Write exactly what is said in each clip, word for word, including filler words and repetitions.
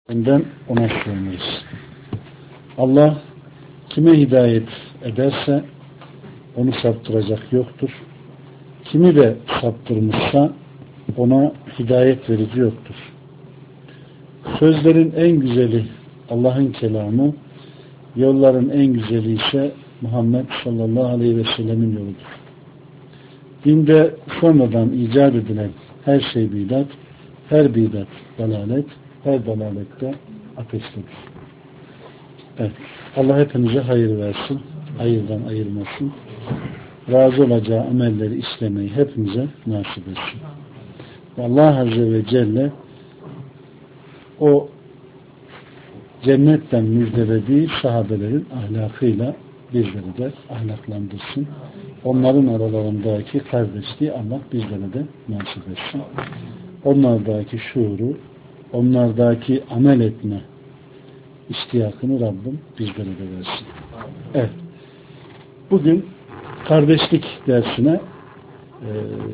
Önden ona sığınırız. Allah kime hidayet ederse onu saptıracak yoktur. Kimi de saptırmışsa ona hidayet verici yoktur. Sözlerin en güzeli Allah'ın kelamı, yolların en güzeli ise Muhammed sallallahu aleyhi ve sellemin yoludur. Dinde sonradan icat edilen her şey bidat, her bidat dalalet, her dalalette ateştedir. Evet. Allah hepinize hayır versin, hayırdan ayırmasın. Razı olacağı amelleri işlemeyi hepimize nasip etsin. Allah Azze ve Celle o cennetten müjdelediği sahabelerin ahlakıyla bizleri de ahlaklandırsın. Onların aralarındaki kardeşliği Allah bizlere de nasip etsin. Onlardaki şuuru, onlardaki amel etme iştiyakını Rabbim bizlere de versin. Evet. Bugün kardeşlik dersine e,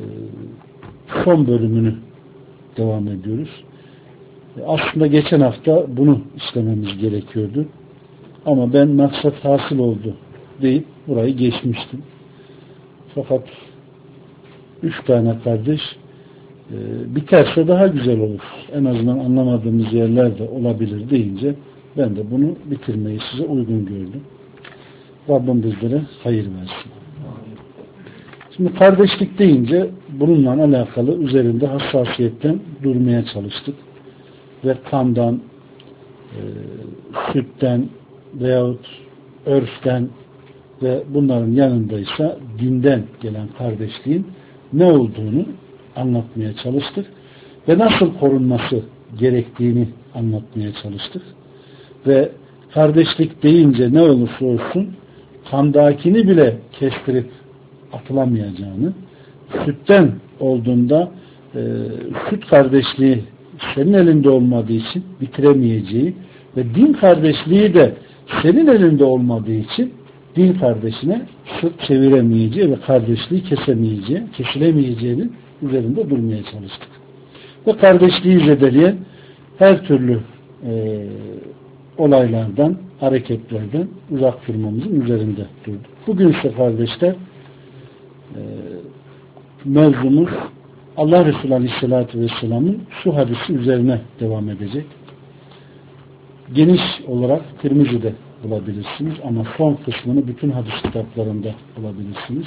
son bölümünü devam ediyoruz. Aslında geçen hafta bunu işlememiz gerekiyordu. Ama ben maksat hasıl oldu deyip burayı geçmiştim. Fakat üç tane kardeş e, biterse daha güzel olur. En azından anlamadığımız yerler de olabilir deyince ben de bunu bitirmeyi size uygun gördüm. Rabbim bizlere hayır versin. Şimdi kardeşlik deyince bununla alakalı üzerinde hassasiyetten durmaya çalıştık. Ve kandan, e, sütten veyahut örften ve bunların yanındaysa dinden gelen kardeşliğin ne olduğunu anlatmaya çalıştık. Ve nasıl korunması gerektiğini anlatmaya çalıştık. Ve kardeşlik deyince ne olursa olsun kandakini bile kestirip atılamayacağını, sütten olduğunda e, süt kardeşliği senin elinde olmadığı için bitiremeyeceği ve din kardeşliği de senin elinde olmadığı için din kardeşine sırt çeviremeyeceği ve kardeşliği kesemeyeceği, kesilemeyeceğinin üzerinde durmaya çalıştık. Ve kardeşliği zedeleyen her türlü e, olaylardan, hareketlerden uzak durmamızın üzerinde durduk. Bugün ise kardeşler e, mevzumuz Allah Resulü Aleyhisselatü Vesselam'ın şu hadisi üzerine devam edecek. Geniş olarak Tirmizi'de bulabilirsiniz ama son kısmını bütün hadis kitaplarında bulabilirsiniz.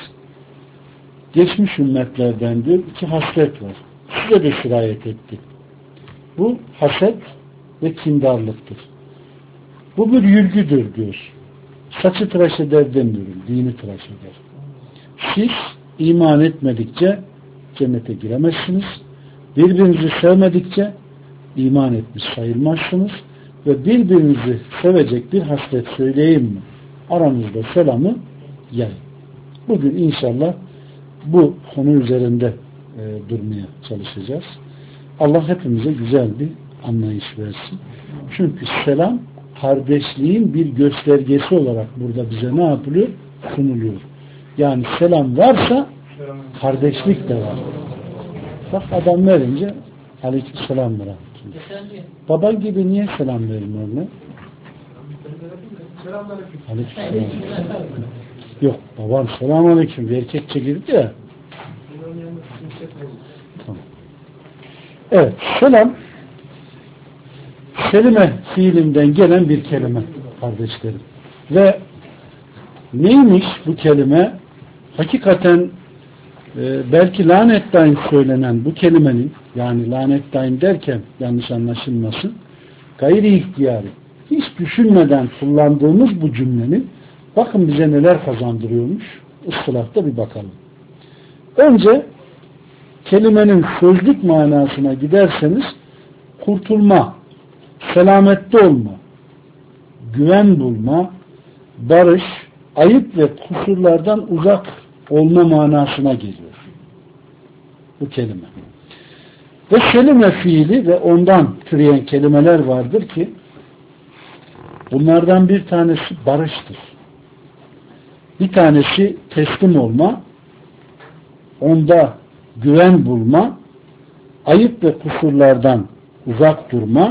Geçmiş ümmetlerden diyor iki hasret var. Size de sirayet etti. Bu haset ve kindarlıktır. Bu bir yürgüdür diyor. Saçı tıraş eder demiyorum. Dini tıraş eder. Siz iman etmedikçe cennete giremezsiniz. Birbirinizi sevmedikçe iman etmiş sayılmazsınız ve birbirinizi sevecek bir haslet söyleyeyim mi? Aranızda selamı yayın. Bugün inşallah bu konu üzerinde e, durmaya çalışacağız. Allah hepimize güzel bir anlayış versin. Çünkü selam kardeşliğin bir göstergesi olarak burada bize ne yapılıyor? Sunuluyor. Yani selam varsa kardeşlik de var. Bak adam verince aleykümselam ve rahmetullah. Baban gibi niye selam vermiyor lan? Aleykümselam. Yok babam selam aleyküm bir erkekçe girdi ya. Tamam. Evet selam selime fiilinden gelen bir kelime kardeşlerim. Ve neymiş bu kelime? Hakikaten e, belki lanettayn söylenen bu kelimenin, yani lanettayn derken yanlış anlaşılmasın, gayri ihtiyari, hiç düşünmeden kullandığımız bu cümlenin bakın bize neler kazandırıyormuş, ıstılahta bir bakalım. Önce kelimenin sözlük manasına giderseniz kurtulma, selamette olma, güven bulma, barış, ayıp ve kusurlardan uzak olma manasına geliyor. Bu kelime. Ve selime fiili ve ondan türeyen kelimeler vardır ki bunlardan bir tanesi barıştır. Bir tanesi teslim olma, onda güven bulma, ayıp ve kusurlardan uzak durma,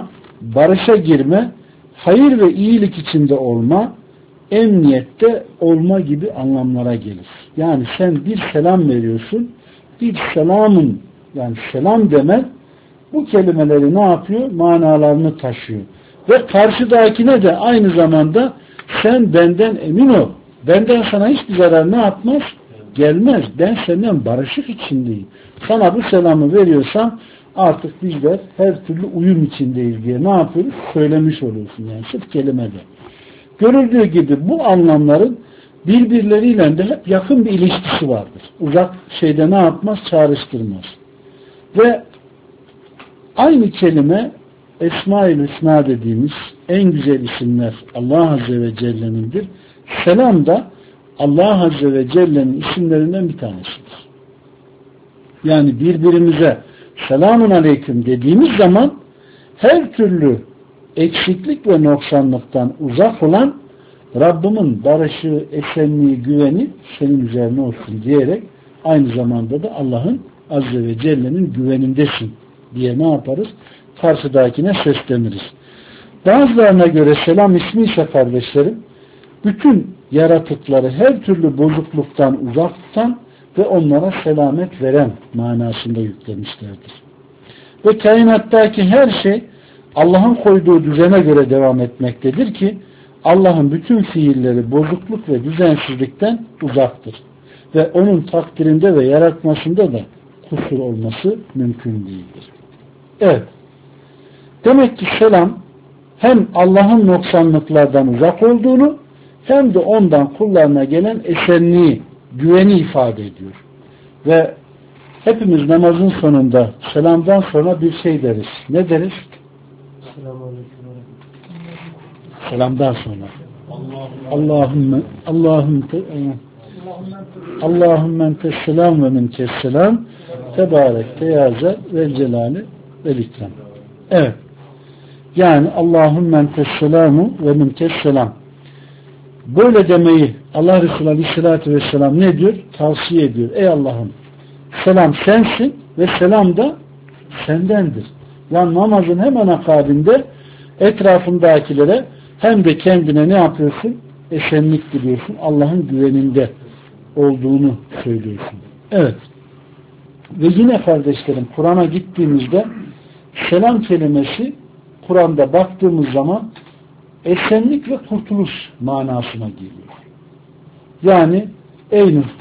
barışa girme, hayır ve iyilik içinde olma, emniyette olma gibi anlamlara gelir. Yani sen bir selam veriyorsun, bir selamın, yani selam demen bu kelimeleri ne yapıyor? Manalarını taşıyor. Ve karşıdakine de aynı zamanda sen benden emin ol. Benden sana hiçbir zarar ne yapmaz? Gelmez. Ben senden barışık içindeyim. Sana bu selamı veriyorsam artık bizler her türlü uyum içindeyiz diye ne yapıyoruz? Söylemiş oluyorsun yani sırf kelimede. Görüldüğü gibi bu anlamların birbirleriyle de hep yakın bir ilişkisi vardır. Uzak şeyde ne yapmaz? Çağrıştırmaz. Ve aynı kelime Esma-ül Hüsna dediğimiz en güzel isimler Allah Azze ve Celle'nindir. Selam da Allah Azze ve Celle'nin isimlerinden bir tanesidir. Yani birbirimize selamun aleyküm dediğimiz zaman her türlü eksiklik ve noksanlıktan uzak olan Rabbimin barışı, esenliği, güveni senin üzerine olsun diyerek aynı zamanda da Allah'ın Azze ve Celle'nin güvenindesin diye ne yaparız? Karşıdakine sesleniriz. Bazılarına göre selam ismi ise kardeşlerim, bütün yaratıkları her türlü bozukluktan uzak tutan ve onlara selamet veren manasında yüklemişlerdir. Ve kainattaki her şey Allah'ın koyduğu düzene göre devam etmektedir ki Allah'ın bütün fiilleri bozukluk ve düzensizlikten uzaktır. Ve onun takdirinde ve yaratmasında da kusur olması mümkün değildir. Evet. Demek ki selam hem Allah'ın noksanlıklardan uzak olduğunu hem de ondan kullarına gelen esenliği, güveni ifade ediyor. Ve hepimiz namazın sonunda selamdan sonra bir şey deriz. Ne deriz? Selamdan sonra. Allahümme Allahümme Allahümme entes selam ve minkes selam tebarek teyaze vel celali vel ikram. Evet. Yani Allahümme entes selamu ve minkes selam. Böyle demeyi Allah Resulü Aleyhisselatü Vesselam ne diyor? Tavsiye ediyor. Ey Allah'ım, selam sensin ve selam da sendendir. Yani namazın hemen akabinde etrafındakilere hem de kendine ne yapıyorsun? Esenlik diliyorsun. Allah'ın güveninde olduğunu söylüyorsun. Evet. Ve yine kardeşlerim Kur'an'a gittiğimizde selam kelimesi Kur'an'da baktığımız zaman esenlik ve kurtuluş manasına geliyor. Yani ey Nuh,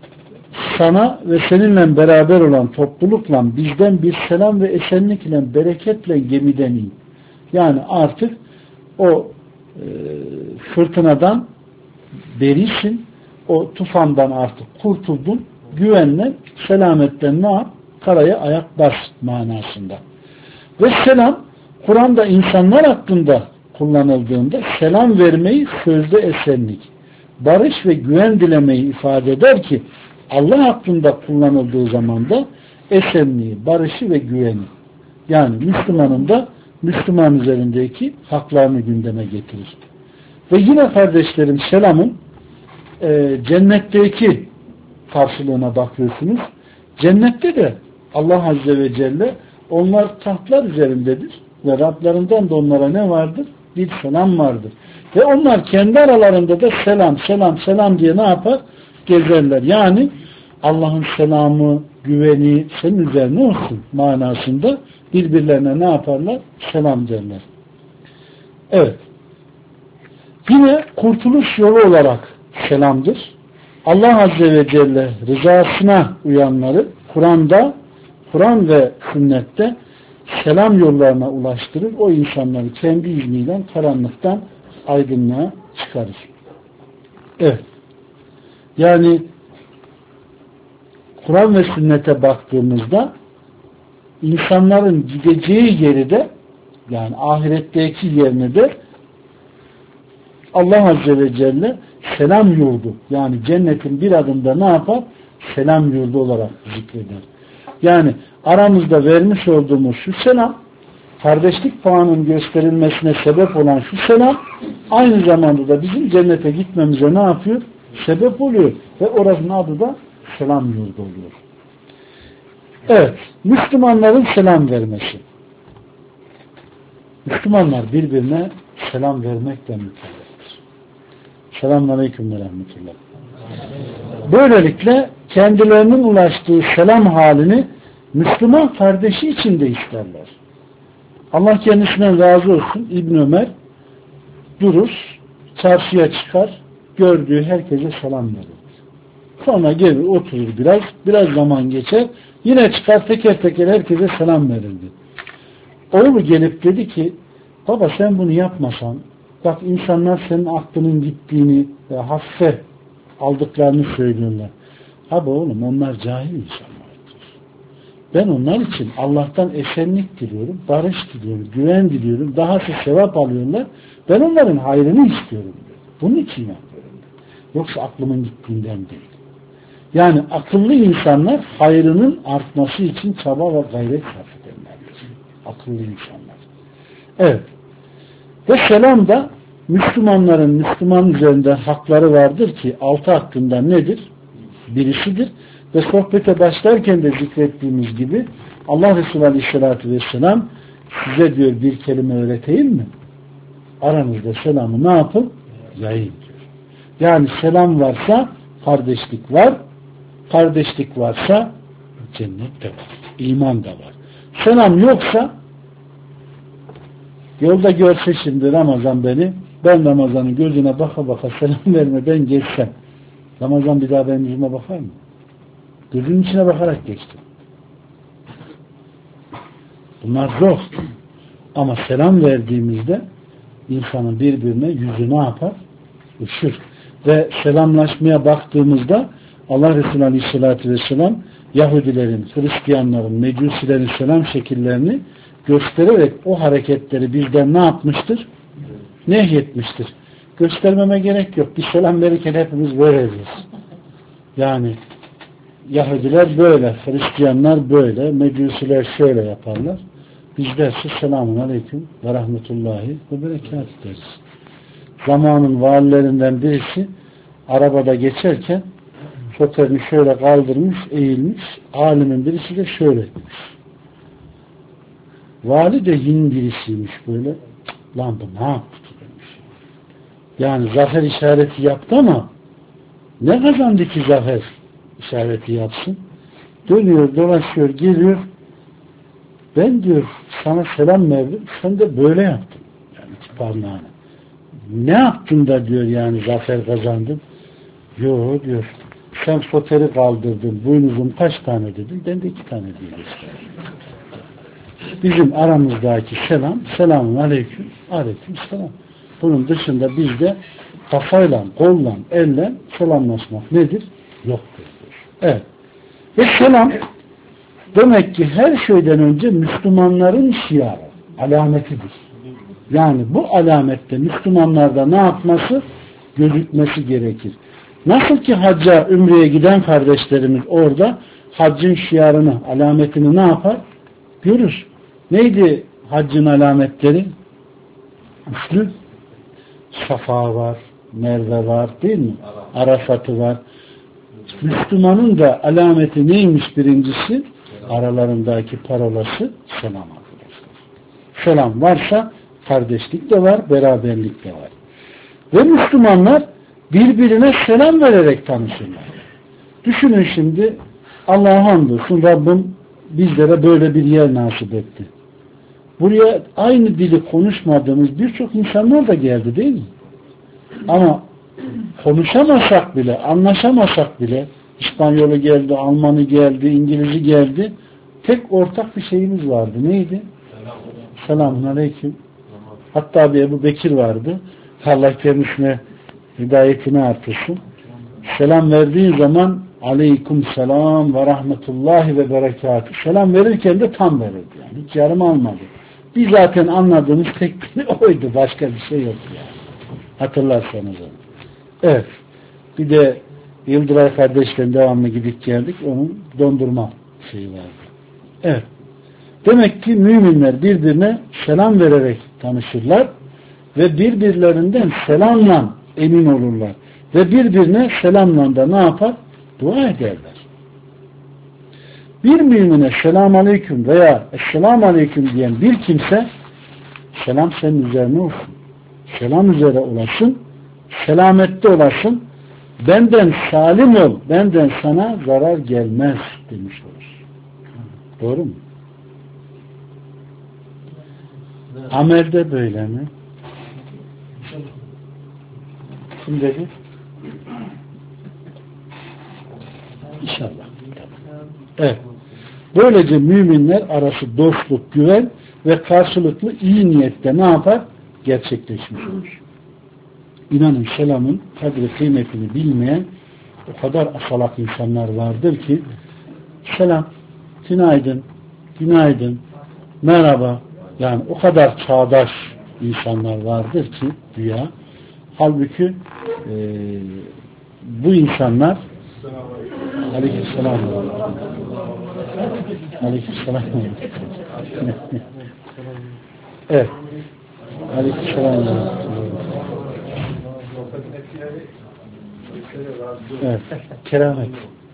sana ve seninle beraber olan toplulukla bizden bir selam ve esenlik ile bereketle gemiden in. Yani artık o e, fırtınadan berisin, o tufandan artık kurtuldun, güvenle, selametle ne yap? Karaya ayak bas manasında. Ve selam, Kur'an'da insanlar hakkında kullanıldığında selam vermeyi sözde esenlik, barış ve güven dilemeyi ifade eder ki Allah hakkında kullanıldığı zaman da esenliği, barışı ve güveni. Yani Müslümanın da Müslüman üzerindeki haklarını gündeme getirir. Ve yine kardeşlerim selamın e, cennetteki karşılığına bakıyorsunuz. Cennette de Allah Azze ve Celle onlar tahtlar üzerindedir ve Rablerinden de onlara ne vardır? Bir selam vardır. Ve onlar kendi aralarında da selam, selam, selam diye ne yapar? Gezerler. Yani Allah'ın selamı, güveni senin üzerine olsun manasında birbirlerine ne yaparlar? Selam derler. Evet. Yine kurtuluş yolu olarak selamdır. Allah Azze ve Celle rızasına uyanları Kur'an'da, Kur'an ve sünnette selam yollarına ulaştırır. O insanları kendi izniyle karanlıktan aydınlığa çıkarır. Evet. Yani Kur'an ve sünnete baktığımızda insanların gideceği yeri de yani ahiretteki yerini de Allah Azze ve Celle selam yurdu yani cennetin bir adımda ne yapar? Selam yurdu olarak zikreder. Yani aramızda vermiş olduğumuz şu selam, kardeşlik bağının gösterilmesine sebep olan şu selam, aynı zamanda da bizim cennete gitmemize ne yapıyor? Sebep oluyor. Ve orasının adı da selam yurdu oluyor. Evet, Müslümanların selam vermesi. Müslümanlar birbirine selam vermekle mükelleftir. Selamünaleyküm ve rahmetullah. Böylelikle kendilerinin ulaştığı selam halini Müslüman kardeşi için de isterler. Allah kendisinden razı olsun. İbn Ömer durur, çarşıya çıkar, gördüğü herkese selam verir. Sonra gelir oturur biraz, biraz zaman geçer, yine çıkar teker teker herkese selam verirdi. Oğlu gelip dedi ki, baba sen bunu yapmasan, bak insanlar senin aklının gittiğini ve hafife aldıklarını söylüyorlar. Abi oğlum onlar cahil insanlardır. Ben onlar için Allah'tan esenlik diliyorum, barış diliyorum, güven diliyorum, dahası sevap alıyorlar. Ben onların hayrını istiyorum diyor. Bunun için yapıyorum. Yoksa aklımın gittiğinden değil. Yani akıllı insanlar hayrının artması için çaba ve gayret sarf ederlerdir. Akıllı insanlar. Evet. Ve selam da Müslümanların Müslüman üzerinde hakları vardır ki altı hakkında nedir? Birisidir. Ve sohbete başlarken de zikrettiğimiz gibi Allah Resulü Aleyhisselatü Vesselam size diyor bir kelime öğreteyim mi? Aranızda selamı ne yapın? Yayın diyor. Yani selam varsa kardeşlik var. Kardeşlik varsa cennet de var. İman da var. Selam yoksa yolda görse şimdi Ramazan beni, ben Ramazan'ın gözüne baka baka selam vermeden geçsem, Ramazan bir daha benim yüzüme bakar mı? Gözünün içine bakarak geçtim. Bunlar zor. Ama selam verdiğimizde insanın birbirine yüzü ne yapar? Işır. Ve selamlaşmaya baktığımızda Allah Resulü Aleyhisselatü Vesselam Yahudilerin, Hristiyanların, Mecusilerin selam şekillerini göstererek o hareketleri bizden ne yapmıştır? Nehyetmiştir. Göstermeme gerek yok. Bir selam verirken hepimiz böyle ediyoruz. Yani Yahudiler böyle, Hristiyanlar böyle, Mecusiler şöyle yaparlar. Biz derse selamun aleyküm ve rahmetullahi ve berekat deriz. Zamanın valilerinden birisi arabada geçerken şoförünü şöyle kaldırmış, eğilmiş. Alimin birisi de şöyle etmiş. Vali de yin birisiymiş böyle. Lan bu ne yaptı demiş. Yani zafer işareti yaptı ama ne kazandı ki zafer işareti yapsın? Dönüyor, dolaşıyor, geliyor. Ben diyor sana selam verdim. Sen de böyle yaptın. Yani iki parmağını. Ne yaptın da diyor yani zafer kazandın? Yok diyor. Sen foteli kaldırdın. Boynuzum kaç tane dedin? Ben de iki tane diye gösterdim. Bizim aramızdaki selam, selamun aleyküm, aleyküm selam. Bunun dışında bizde kafayla, kolla, elle selamlaşmak nedir? Yoktur. Evet. Ve selam demek ki her şeyden önce Müslümanların şiarı, alametidir. Yani bu alamette Müslümanlarda ne yapması? Gözükmesi gerekir. Nasıl ki hacca, ümreye giden kardeşlerimiz orada haccın şiarını, alametini ne yapar? Görür. Neydi haccın alametleri? Üçlü. Safa var, Merve var değil mi? Arafat'ı var. Müslümanın da alameti neymiş birincisi? Aralarındaki parolası selam arkadaşlar. Selam varsa kardeşlik de var, beraberlik de var. Ve Müslümanlar birbirine selam vererek tanışırlar. Düşünün şimdi Allah'a hamdolsun Rabbim bizlere böyle bir yer nasip etti. Buraya aynı dili konuşmadığımız birçok insanlar da geldi değil mi? Ama konuşamasak bile, anlaşamasak bile İspanyolu geldi, Almanı geldi, İngiliz'i geldi. Tek ortak bir şeyimiz vardı. Neydi? Selamun aleyküm. Hatta bir Ebu Bekir vardı. Allah kendisine hidayetini artırsın. Selam verdiği zaman aleyküm selam ve rahmetullahi ve berekatü. Selam verirken de tam verirdi. Yani hiç yarım almadı. Biz zaten anladığımız tek bir oydu. Başka bir şey yok yani. Hatırlarsanız onu. Evet. Bir de Yıldıray kardeşlerin devamlı gidip geldik. Onun dondurma şeyi vardı. Evet. Demek ki müminler birbirine selam vererek tanışırlar ve birbirlerinden selamla emin olurlar. Ve birbirine selamla da ne yapar? Dua ederler. Bir mümine selam aleyküm veya esselamu aleyküm diyen bir kimse Selam senin üzerine olsun. Selam üzere olasın. Selamette olasın. Benden salim ol. Benden sana zarar gelmez demiş olur. Doğru mu? Amelde böyle mi? Kim dedi? İnşallah. Evet. Böylece müminler arası dostluk, güven ve karşılıklı iyi niyette ne yapar? Gerçekleşmiş olur. İnanın selamın kadri kıymetini bilmeyen o kadar asalak insanlar vardır ki selam, günaydın, günaydın, merhaba, yani o kadar çağdaş insanlar vardır ki dünya. Halbuki e, bu insanlar Aleykümselam Aleykümselam Evet Aleykümselam Evet keramet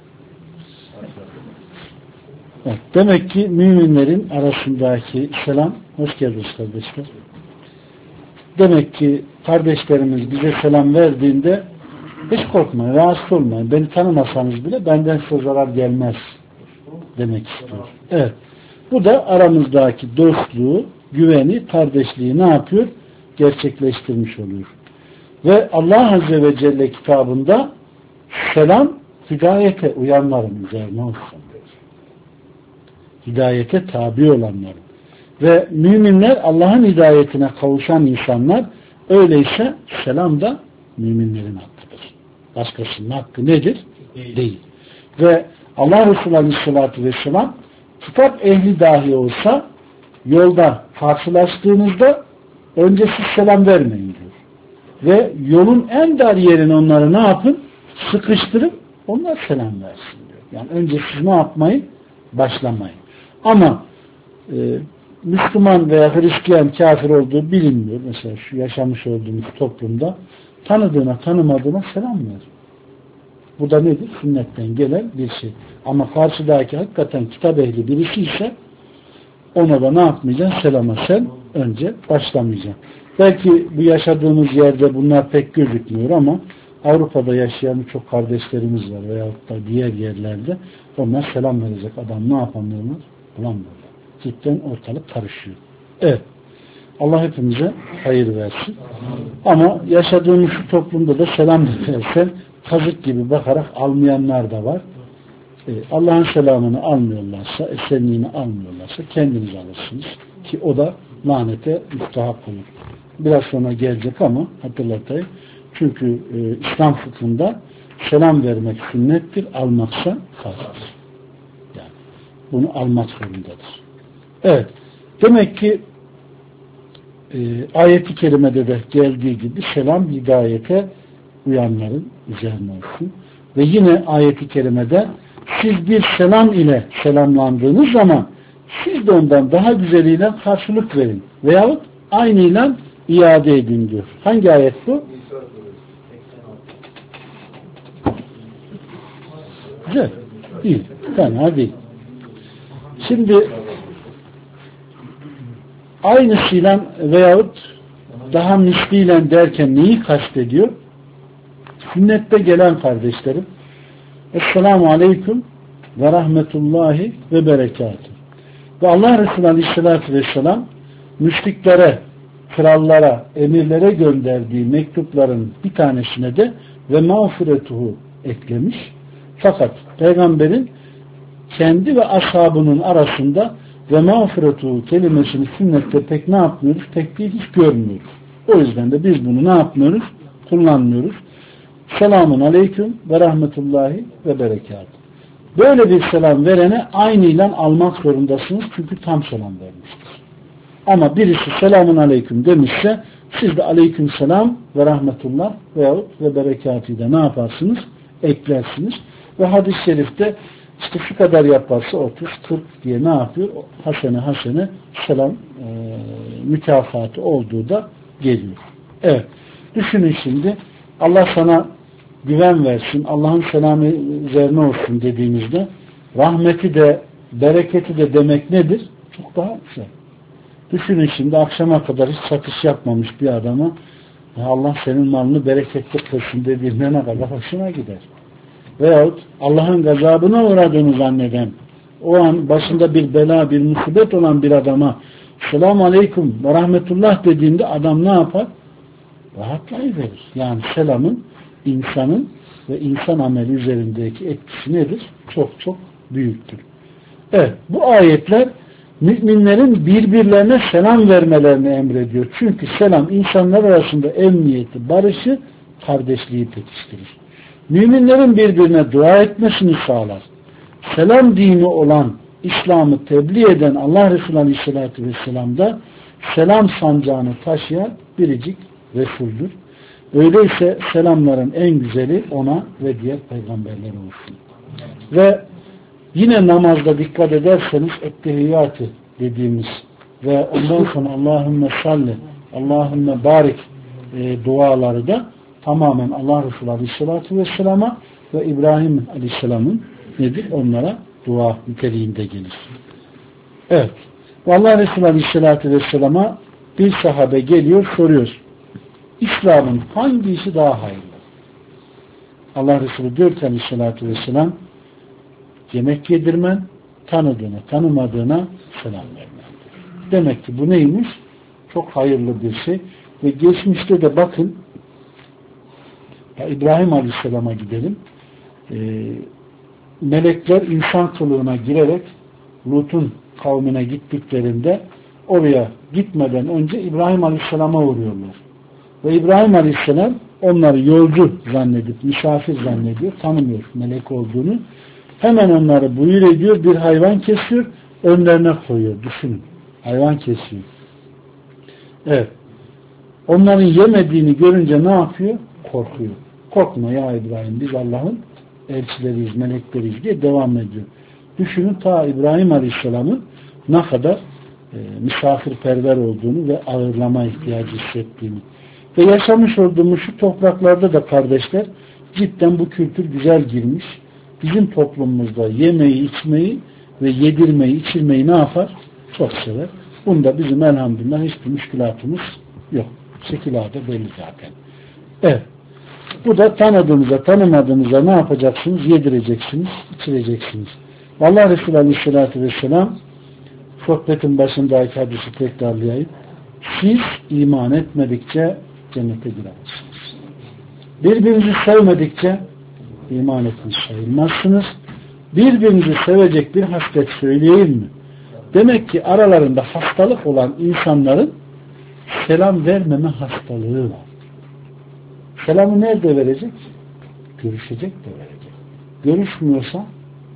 evet. Demek ki müminlerin arasındaki selam, hoş geldiniz kardeşler. Demek ki kardeşlerimiz bize selam verdiğinde hiç korkmayın, rahatsız olmayın. Beni tanımasanız bile benden size zarar gelmez demek istiyor. Evet. Bu da aramızdaki dostluğu, güveni, kardeşliği ne yapıyor? Gerçekleştirmiş oluyor. Ve Allah Azze ve Celle kitabında selam hidayete uyanların üzerine olsun. Hidayete tabi olanların. Ve müminler Allah'ın hidayetine kavuşan insanlar, öyleyse selam da müminlerin hakkıdır. Başkasının hakkı nedir? Değil. Değil. Ve Allah Resulü Aleyhisselatü Vesselam kitap ehli dahi olsa yolda karşılaştığınızda önce siz selam vermeyin diyor. Ve yolun en dar yerini onları ne yapın? Sıkıştırıp onlar selam versin diyor. Yani önce siz ne yapmayın? Başlamayın. Ama e, Müslüman veya Hristiyan kafir olduğu bilinmiyor. Mesela şu yaşamış olduğumuz toplumda tanıdığına tanımadığına selam ver. Bu da nedir? Sünnetten gelen bir şey. Ama karşıdaki hakikaten kitap ehli birisi ise ona da ne yapmayacaksın? Selama sen önce başlamayacaksın. Belki bu yaşadığımız yerde bunlar pek gözükmüyor ama Avrupa'da yaşayan çok kardeşlerimiz var veyahut da diğer yerlerde onlar selam verecek adam ne yapamıyorlar? Bulamıyorlar. Cidden ortalık karışıyor. Evet. Allah hepimize hayır versin. Ama yaşadığımız şu toplumda da selam versen kazık gibi bakarak almayanlar da var. Ee, Allah'ın selamını almıyorlarsa, esenliğini almıyorlarsa kendiniz alırsınız. Ki o da lanete müstahak olur. Biraz sonra gelecek ama hatırlatayım. Çünkü e, İslam fıkhında selam vermek sünnettir, almaksa farzdır. Yani bunu almak zorundadır. Evet. Demek ki e, ayet-i kerimede de geldiği gibi selam hidayete uyanların üzerine olsun. Ve yine ayet-i kerimede siz bir selam ile selamlandığınız zaman siz de ondan daha güzeliyle karşılık verin. Veyahut aynıyla iade edin diyor. Hangi ayet bu? Güzel. İyi. Fena değil. Şimdi aynısıyla veyahut daha misliyle derken neyi kastediyor? Sünnette gelen kardeşlerim Esselamu Aleyküm ve Rahmetullahi ve Berekatuhu. Ve Allah Resulü Aleyhisselatü Vesselam müşriklere, krallara, emirlere gönderdiği mektupların bir tanesine de ve mağfiretuhu eklemiş. Fakat Peygamberin kendi ve ashabının arasında ve mağfiretuhu kelimesini sünnette pek ne yapmıyoruz? Pek değil, hiç görmüyoruz. O yüzden de biz bunu ne yapmıyoruz? Kullanmıyoruz. Selamun aleyküm ve rahmetullahi ve berekat. Böyle bir selam verene aynıyla almak zorundasınız. Çünkü tam selam vermiştir. Ama birisi selamun aleyküm demişse siz de aleyküm selam ve rahmetullah veyahut ve berekatı da ne yaparsınız? Eklersiniz. Ve hadis-i şerifte işte şu kadar yaparsa otuz kırk diye ne yapıyor? Hasene hasene selam e, mükafatı olduğu da geliyor. Evet. Düşünün şimdi Allah sana güven versin, Allah'ın selamı üzerine olsun dediğimizde rahmeti de bereketi de demek nedir? Çok daha güzel. Düşünün şimdi akşama kadar hiç satış yapmamış bir adama Allah senin malını bereketli kılsın dediğinde ne kadar hoşuna gider. Veyahut Allah'ın gazabına uğradığını zanneden, o an başında bir bela, bir musibet olan bir adama selamun aleyküm ve rahmetullah dediğinde adam ne yapar? Rahatlayıverir. Yani selamın insanın ve insan ameli üzerindeki etkisi nedir? Çok çok büyüktür. Evet, bu ayetler müminlerin birbirlerine selam vermelerini emrediyor. Çünkü selam insanlar arasında emniyeti, barışı, kardeşliği pekiştirir. Müminlerin birbirine dua etmesini sağlar. Selam dini olan, İslam'ı tebliğ eden Allah Resulü Aleyhisselatü Vesselam da selam sancağını taşıyan biricik Resul'dür. Öyleyse selamların en güzeli ona ve diğer peygamberlere olsun. Ve yine namazda dikkat ederseniz ettehiyyatı dediğimiz ve ondan sonra Allahümme salli, Allahümme barik e, duaları da tamamen Allah Resulü Aleyhisselatü Vesselam'a ve İbrahim Aleyhisselam'ın nedir? Onlara dua niteliğinde gelir. Evet. Allah Resulü Aleyhisselatü Vesselam'a bir sahabe geliyor, soruyor. İslam'ın hangi işi daha hayırlı? Allah Resulü diyor ki Aleyhisselatü Vesselam, yemek yedirmen, tanıdığına, tanımadığına selam vermen. Demek ki bu neymiş? Çok hayırlı bir şey. Ve geçmişte de bakın, İbrahim Aleyhisselam'a gidelim. Ee, melekler insan kılığına girerek Lut'un kavmine gittiklerinde oraya gitmeden önce İbrahim Aleyhisselam'a uğruyorlar. Ve İbrahim Aleyhisselam onları yolcu zannedip, misafir zannediyor, tanımıyor melek olduğunu. Hemen onları buyur ediyor, bir hayvan kesiyor, önlerine koyuyor. Düşünün. Hayvan kesiyor. Evet. Onların yemediğini görünce ne yapıyor? Korkuyor. Korkma ya İbrahim, biz Allah'ın elçileriyiz, melekleriyiz diye devam ediyor. Düşünün ta İbrahim Aleyhisselam'ın ne kadar e, misafirperver olduğunu ve ağırlama ihtiyacı hissettiğini. Ve yaşamış olduğumuz şu topraklarda da kardeşler cidden bu kültür güzel girmiş. Bizim toplumumuzda yemeği, içmeyi ve yedirmeyi, içirmeyi ne yapar? Çok sever. Bunda bizim elhamdülillah hiçbir müşkülatımız yok. Şekilada belli zaten. Evet. Bu da tanıdığınıza, tanımadığınıza ne yapacaksınız? Yedireceksiniz, içireceksiniz. Allah Resulü Aleyhisselatü Vesselam sohbetin başındaki hadisi tekrarlayayım. Siz iman etmedikçe cennete giremezsiniz. Birbirinizi sevmedikçe iman etmiş sayılmazsınız. Birbirinizi sevecek bir haslet söyleyeyim mi? Demek ki aralarında hastalık olan insanların selam vermeme hastalığı var. Selamı nerede verecek? Görüşecek de verecek. Görüşmüyorsa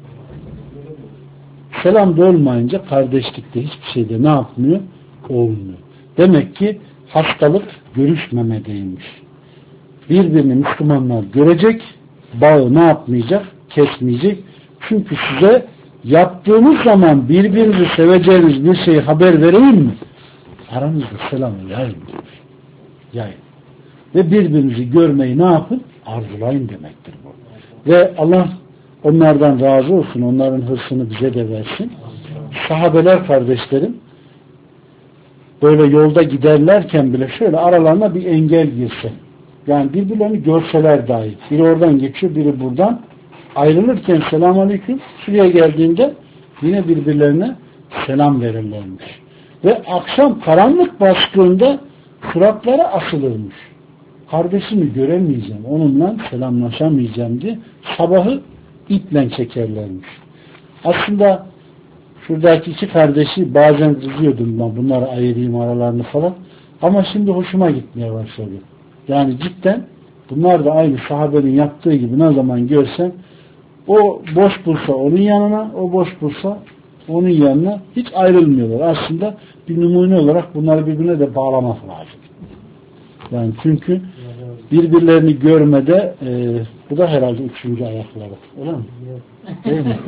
selam da olmayınca kardeşlikte hiçbir şeyde ne yapmıyor? Olmuyor. Demek ki hastalık görüşmemedeymiş. Birbirini Müslümanlar görecek, bağı ne yapmayacak? Kesmeyecek. Çünkü size yaptığınız zaman birbirinizi seveceğiniz bir şeyi haber vereyim mi? Aranızda selamı yayın diyor. Yayın. Ve birbirinizi görmeyi ne yapın? Arzulayın demektir bu. Ve Allah onlardan razı olsun. Onların hırsını bize de versin. Sahabeler kardeşlerim böyle yolda giderlerken bile şöyle aralarına bir engel girse. Yani birbirlerini görseler dahi. Biri oradan geçiyor, biri buradan. Ayrılırken selamun aleyküm. Şuraya geldiğinde yine birbirlerine selam verirlermiş. Ve akşam karanlık bastığında suratları asılırmış. Kardeşimi göremeyeceğim, onunla selamlaşamayacağım diye sabahı iple çekerlermiş. Aslında şuradaki iki kardeşi bazen kızıyordum ben, bunları ayırayım aralarını falan. Ama şimdi hoşuma gitmeye başladı. Yani cidden bunlar da aynı sahabenin yaptığı gibi ne zaman görsem o boş bulsa onun yanına, o boş bulsa onun yanına hiç ayrılmıyorlar. Aslında bir numune olarak bunları birbirine de bağlamak lazım. Yani çünkü birbirlerini görmede e, bu da herhalde üçüncü ayakları. Öyle mi? Değil mi?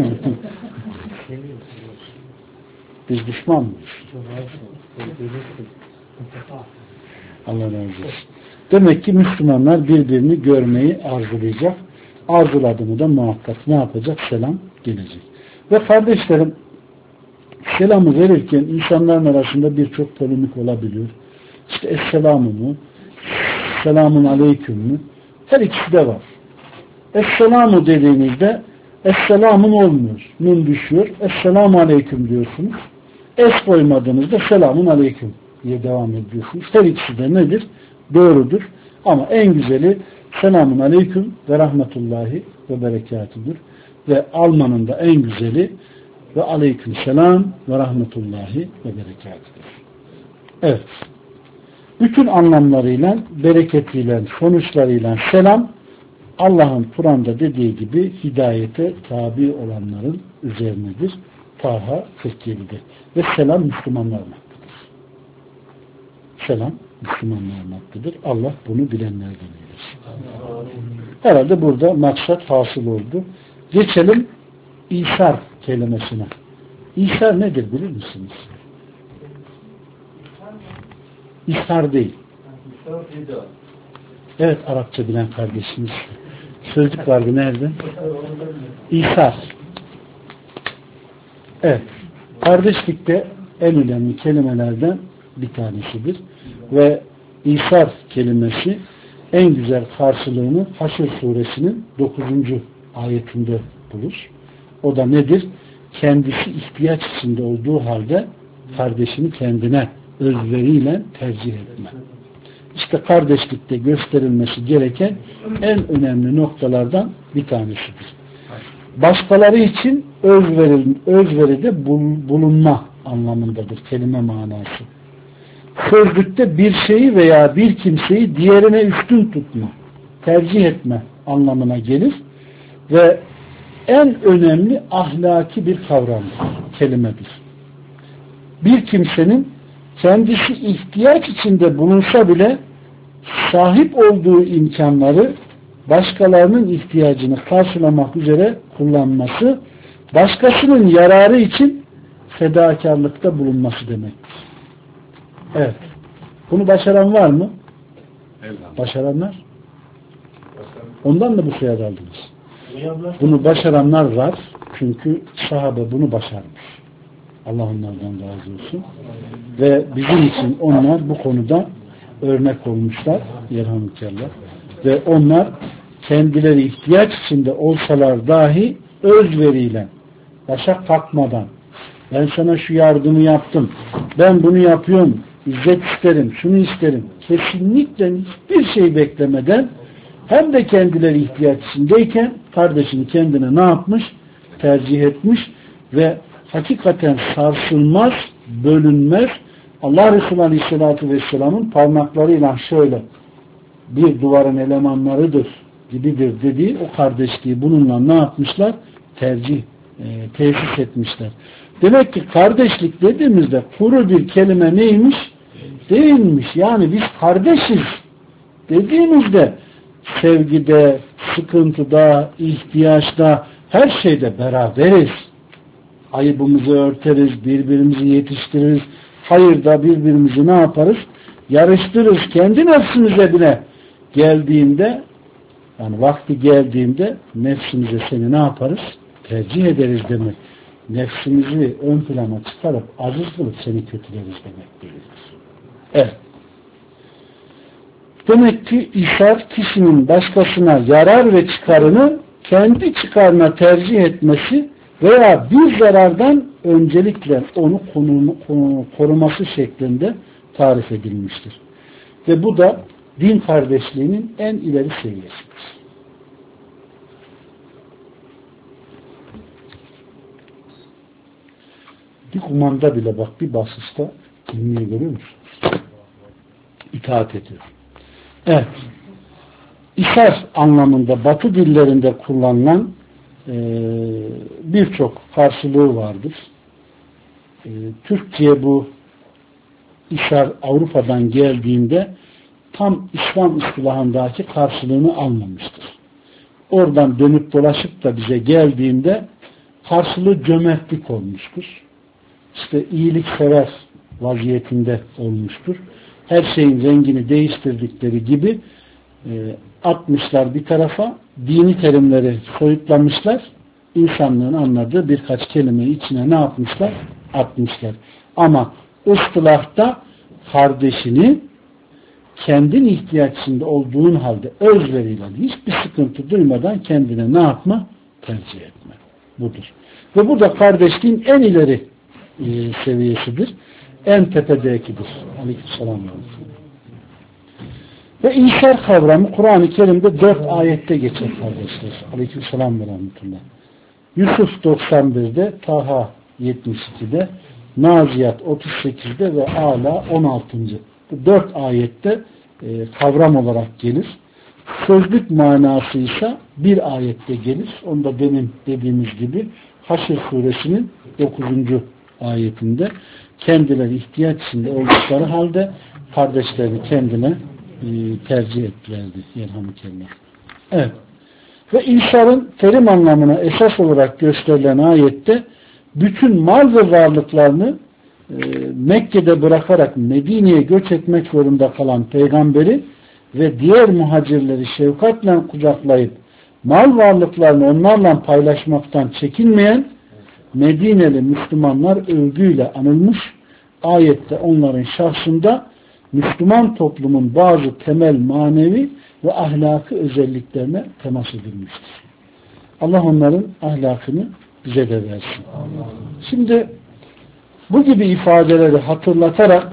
Biz düşman mıyız? Allah razı olsun. Demek ki Müslümanlar birbirini görmeyi arzulayacak. Arzuladığını da muhakkak ne yapacak? Selam gelecek. Ve kardeşlerim selamı verirken insanların arasında birçok polemik olabiliyor. İşte Esselamu mu? Selamun Aleyküm mü? Her ikisi de var. Esselamu dediğinizde Esselamun olmuyor. Nun düşüyor. Esselamu Aleyküm diyorsunuz. Es koymadığınızda Selamun Aleyküm diye devam ediyorsunuz. Her ikisi de nedir? Doğrudur. Ama en güzeli Selamun Aleyküm ve Rahmetullahi ve Berekatudur. Ve Alman'ın da en güzeli ve Aleyküm Selam ve Rahmetullahi ve Berekatudur. Evet. Bütün anlamlarıyla, bereketiyle, sonuçlarıyla selam Allah'ın Kur'an'da dediği gibi hidayete tabi olanların üzerinedir. Taha kırk yedide. Ve selam Müslümanların hakkıdır. Selam Müslümanların hakkıdır. Allah bunu bilenlerden eylesin. Herhalde burada maksat hasıl oldu. Geçelim İsar kelimesine. İsar nedir bilir misiniz? İshar değil. Evet, Arapça bilen kardeşimiz. Sözlük vardı nerede? İsar. Evet. Kardeşlikte en önemli kelimelerden bir tanesidir. Ve İsar kelimesi en güzel karşılığını Haşr suresinin dokuzuncu ayetinde bulur. O da nedir? Kendisi ihtiyaç içinde olduğu halde kardeşini kendine özveriyle tercih etme. İşte kardeşlikte gösterilmesi gereken en önemli noktalardan bir tanesidir. Başkaları için özveri, özveride bulunma anlamındadır kelime manası. Sözlükte bir şeyi veya bir kimseyi diğerine üstün tutma, tercih etme anlamına gelir ve en önemli ahlaki bir kavramdır, kelimedir. Bir kimsenin kendisi ihtiyaç içinde bulunsa bile sahip olduğu imkanları başkalarının ihtiyacını karşılamak üzere kullanması, başkasının yararı için fedakarlıkta bulunması demektir. Evet. Bunu başaran var mı? Başaranlar? Ondan da bu soyadı aldınız. Bunu başaranlar var. Çünkü sahabe bunu başarmış. Allah onlardan razı olsun. Ve bizim için onlar bu konuda örnek olmuşlar. Yerhamdülillah. Ve onlar kendileri ihtiyaç içinde olsalar dahi özveriyle, başa kalkmadan, ben sana şu yardımı yaptım, ben bunu yapıyorum, İzzet isterim, şunu isterim, kesinlikle hiçbir şey beklemeden hem de kendileri ihtiyaç içindeyken kardeşini kendine ne yapmış? Tercih etmiş ve hakikaten sarsılmaz, bölünmez. Allah Resulü Aleyhisselatü Vesselam'ın parmaklarıyla şöyle bir duvarın elemanlarıdır gibidir dediği o kardeşliği bununla ne yapmışlar? Tercih, e, tesis etmişler. Demek ki kardeşlik dediğimizde kuru bir kelime neymiş? Değilmiş. Yani biz kardeşiz dediğimizde sevgide, sıkıntıda, ihtiyaçta, her şeyde beraberiz. Ayıbımızı örteriz, birbirimizi yetiştiririz. Hayırda birbirimizi ne yaparız? Yarıştırırız. Kendi nefsimize bile geldiğinde, yani vakti geldiğinde nefsimize seni ne yaparız? Tercih ederiz demek. Nefsimizi ön plana çıkarıp aziz kılıp seni kötüleriz demek değildir. Evet. Demek ki İsar kişinin başkasına yarar ve çıkarını kendi çıkarına tercih etmesi veya bir zarardan öncelikle onu koruması şeklinde tarif edilmiştir. Ve bu da din kardeşliğinin en ileri seviyesidir. Bir kumanda bile bak bir basışta dinliyor, görüyor musunuz? İtaat ediyor. Evet. İsar anlamında Batı dillerinde kullanılan e, birçok karşılığı vardır. E, Türkçe'ye bu İsar Avrupa'dan geldiğinde tam İslam istilahındaki karşılığını almamıştır. Oradan dönüp dolaşıp da bize geldiğinde karşılığı cömertlik olmuştur. İşte iyiliksever vaziyetinde olmuştur. Her şeyin rengini değiştirdikleri gibi e, atmışlar bir tarafa, dini terimleri soyutlamışlar, insanlığın anladığı birkaç kelimeyi içine ne yapmışlar? atmışlar. Ama ıstılahta kardeşini kendin ihtiyaçında olduğun halde özveriyle hiçbir sıkıntı duymadan kendine ne yapma? Tercih etme. Budur. Ve bu da kardeşliğin en ileri e, seviyesidir. En tepedekidir. Aleykümselam. Ve İsar kavramı Kur'an-ı Kerim'de dört ayette geçer kardeşler. Aleykümselam ve rahmetullah. Yusuf doksan birde, Taha yetmiş ikide, Naziyat otuz sekizde ve Ala on altıncı. Bu dört ayette e, kavram olarak gelir. Sözlük manası ise bir ayette gelir. Onu da demin dediğimiz gibi Haşr suresinin dokuzuncu ayetinde kendileri ihtiyaç içinde oldukları halde kardeşlerini kendine e, tercih ettilerdi. Yerhamdülillah. Evet. Ve İsa'nın terim anlamına esas olarak gösterilen ayette bütün mal ve varlıklarını e, Mekke'de bırakarak Medine'ye göç etmek zorunda kalan peygamberi ve diğer muhacirleri şefkatle kucaklayıp mal varlıklarını onlarla paylaşmaktan çekinmeyen Medineli Müslümanlar övgüyle anılmış, ayette onların şahsında Müslüman toplumun bazı temel manevi ve ahlaki özelliklerine temas edilmiştir. Allah onların ahlakını bize de versin. Şimdi bu gibi ifadeleri hatırlatarak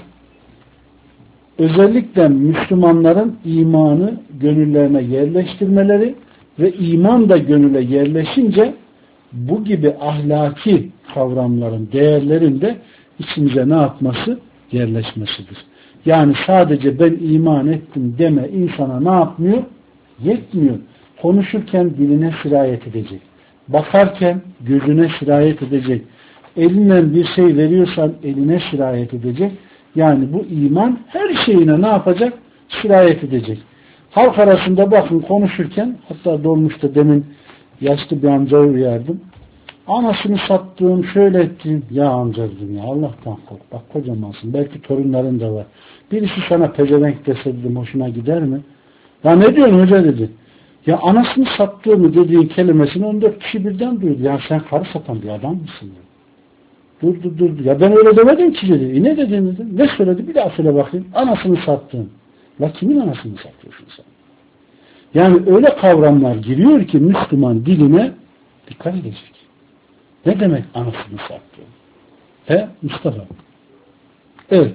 özellikle Müslümanların imanı gönüllerine yerleştirmeleri ve iman da gönüle yerleşince bu gibi ahlaki kavramların, değerlerin de içimize ne yapması? Yerleşmesidir. Yani sadece ben iman ettim deme insana ne yapmıyor? Yetmiyor. Konuşurken diline sirayet edecek. Bakarken gözüne sirayet edecek. Elinden bir şey veriyorsan eline sirayet edecek. Yani bu iman her şeyine ne yapacak? Sirayet edecek. Halk arasında bakın konuşurken, hatta dolmuşta demin yaşlı bir amcayı uyardım. Anasını sattığım, şöyle ettiğim, ya amca dedim ya Allah'tan kork. Bak kocamansın. Belki torunların da var. Birisi sana pezevenk dese dedim, hoşuna gider mi? Ya ne diyorsun hoca dedi. Ya anasını sattığımı dediğin kelimesini on dört kişi birden duydu. Ya sen karı satan bir adam mısın? Ya? Dur dur dur. Ya ben öyle demedim ki dedi. E ne dedin dedi. Ne söyledi? Bir daha söyle bakayım. Anasını sattığım. La kimin anasını satıyorsun sen? Yani öyle kavramlar giriyor ki Müslüman diline dikkat edecek. Ne demek anasını sattığım? He Mustafa? Evet.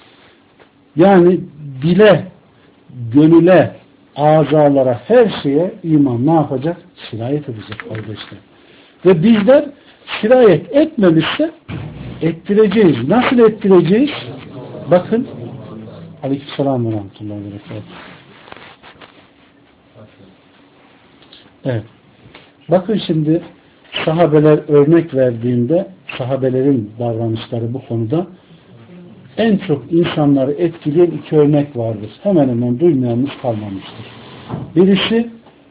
Yani dile, gönüle, azalara, her şeye iman ne yapacak? Sirayet edecek kardeşler. Ve bizler sirayet etmemişse ettireceğiz. Nasıl ettireceğiz? Bakın Aleykümselam ve rahmetullahi ve berekatuhu. Evet. Bakın şimdi sahabeler örnek verdiğinde sahabelerin davranışları bu konuda en çok insanları etkileyen iki örnek vardır. Hemen hemen duymayanımız kalmamıştır. Birisi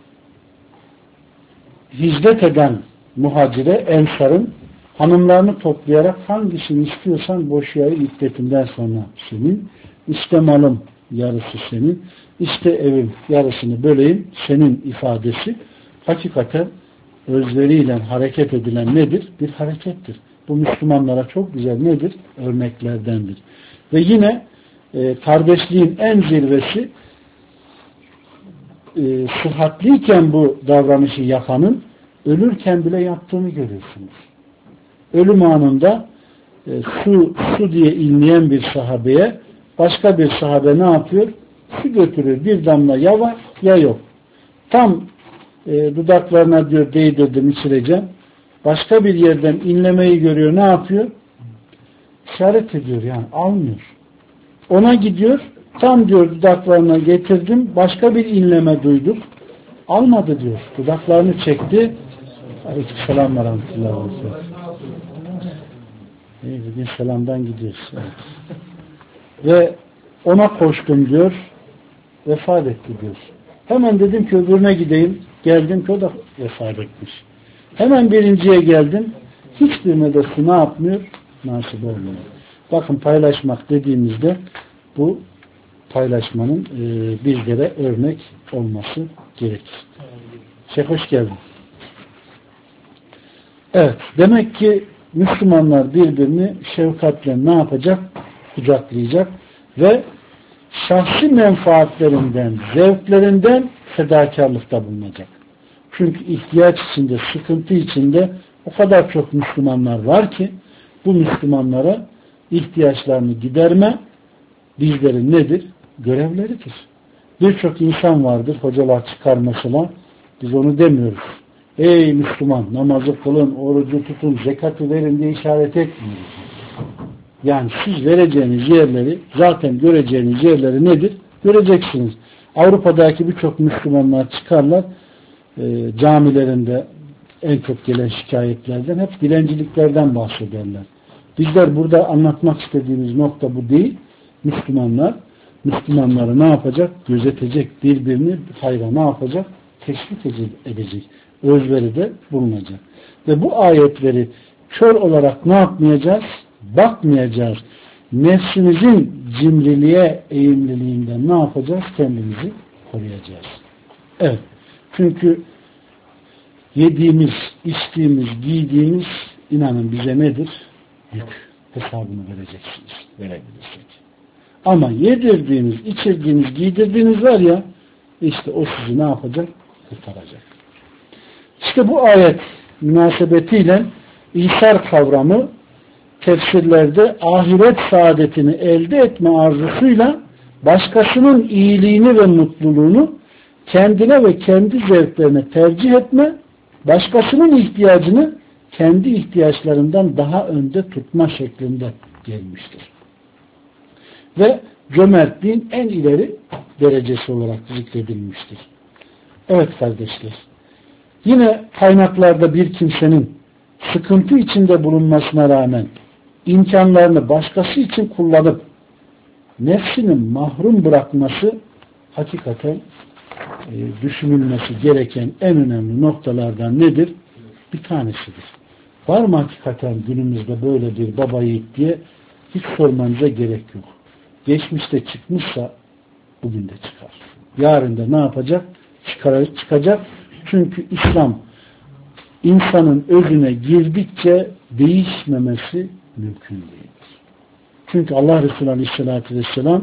hicret eden muhacire, ensarın hanımlarını toplayarak hangisini istiyorsan boşaya iddetinden sonra senin, işte malım yarısı senin, işte evim yarısını böleyim senin ifadesi hakikaten özveriyle hareket edilen nedir? Bir harekettir. Bu Müslümanlara çok güzel nedir? Örneklerdendir. Ve yine e, kardeşliğin en zirvesi e, sıhhatliyken bu davranışı yapanın ölürken bile yaptığını görüyorsunuz. Ölüm anında e, su, su diye inleyen bir sahabeye başka bir sahabe ne yapıyor? Su götürüyor. Bir damla ya var ya yok. Tam e, dudaklarına diyor değdirdim içireceğim. Başka bir yerden inlemeyi görüyor. Ne yapıyor? İşaret ediyor yani. Almıyor. Ona gidiyor. Tam diyor dudaklarına getirdim. Başka bir inleme duyduk. Almadı diyor. Dudaklarını çekti. Aleykümselam ve rahmetullahi ve berekatuhu. İyi, bugün selamdan gidiyoruz. Evet. Ve ona koştum diyor. Vefat etti diyor. Hemen dedim ki öbürüne gideyim. Geldim ki o da vefat etmiş. Hemen birinciye geldim. Hiçbirine de su ne yapmıyor? Nasip olmuyor. Bakın paylaşmak dediğimizde bu paylaşmanın e, bizlere örnek olması gerekir. Şeyh hoş geldin. Evet. Demek ki Müslümanlar birbirini şefkatle ne yapacak? Kucaklayacak ve şahsi menfaatlerinden, zevklerinden fedakarlıkta bulunacak. Çünkü ihtiyaç içinde, sıkıntı içinde o kadar çok Müslümanlar var ki bu Müslümanlara ihtiyaçlarını giderme bizlerin nedir? Görevleridir. Birçok insan vardır, hocalar çıkar mesela, biz onu demiyoruz. Ey Müslüman, namazı kılın, orucu tutun, zekatı verin diye işaret etmiyoruz. Yani siz vereceğiniz yerleri, zaten göreceğiniz yerleri nedir? Göreceksiniz. Avrupa'daki birçok Müslümanlar çıkarlar, e, camilerinde en çok gelen şikayetlerden hep dilenciliklerden bahsederler. Bizler burada anlatmak istediğimiz nokta bu değil. Müslümanlar, Müslümanları ne yapacak? Gözetecek, birbirini hayra ne yapacak? Teşvik edecek. Özveride bulunacak. Ve bu ayetleri kör olarak ne yapmayacağız? Bakmayacağız. Nefsimizin cimriliğe, eğimliliğinden ne yapacağız? Kendimizi koruyacağız. Evet. Çünkü yediğimiz, içtiğimiz, giydiğimiz inanın bize nedir? Yük. Hesabını vereceksiniz. Verebilirsek. Ama yedirdiğiniz, içirdiğiniz, giydirdiğiniz var ya, işte o sizi ne yapacak? Kurtaracak. İşte bu ayet münasebetiyle İsar kavramı tefsirlerde ahiret saadetini elde etme arzusuyla başkasının iyiliğini ve mutluluğunu kendine ve kendi zevklerine tercih etme, başkasının ihtiyacını kendi ihtiyaçlarından daha önde tutma şeklinde gelmiştir. Ve cömertliğin en ileri derecesi olarak zikredilmiştir. Evet kardeşler, yine kaynaklarda bir kimsenin sıkıntı içinde bulunmasına rağmen imkanlarını başkası için kullanıp nefsinin mahrum bırakması hakikaten e, düşünülmesi gereken en önemli noktalardan nedir? Bir tanesidir. Var mı hakikaten günümüzde böyle bir baba yiğit diye hiç sormanıza gerek yok. Geçmişte çıkmışsa bugün de çıkar. Yarın da ne yapacak? Çıkar, çıkacak. Çünkü İslam insanın özüne girdikçe değişmemesi mümkün değildir. Çünkü Allah Resulü Aleyhisselatü Vesselam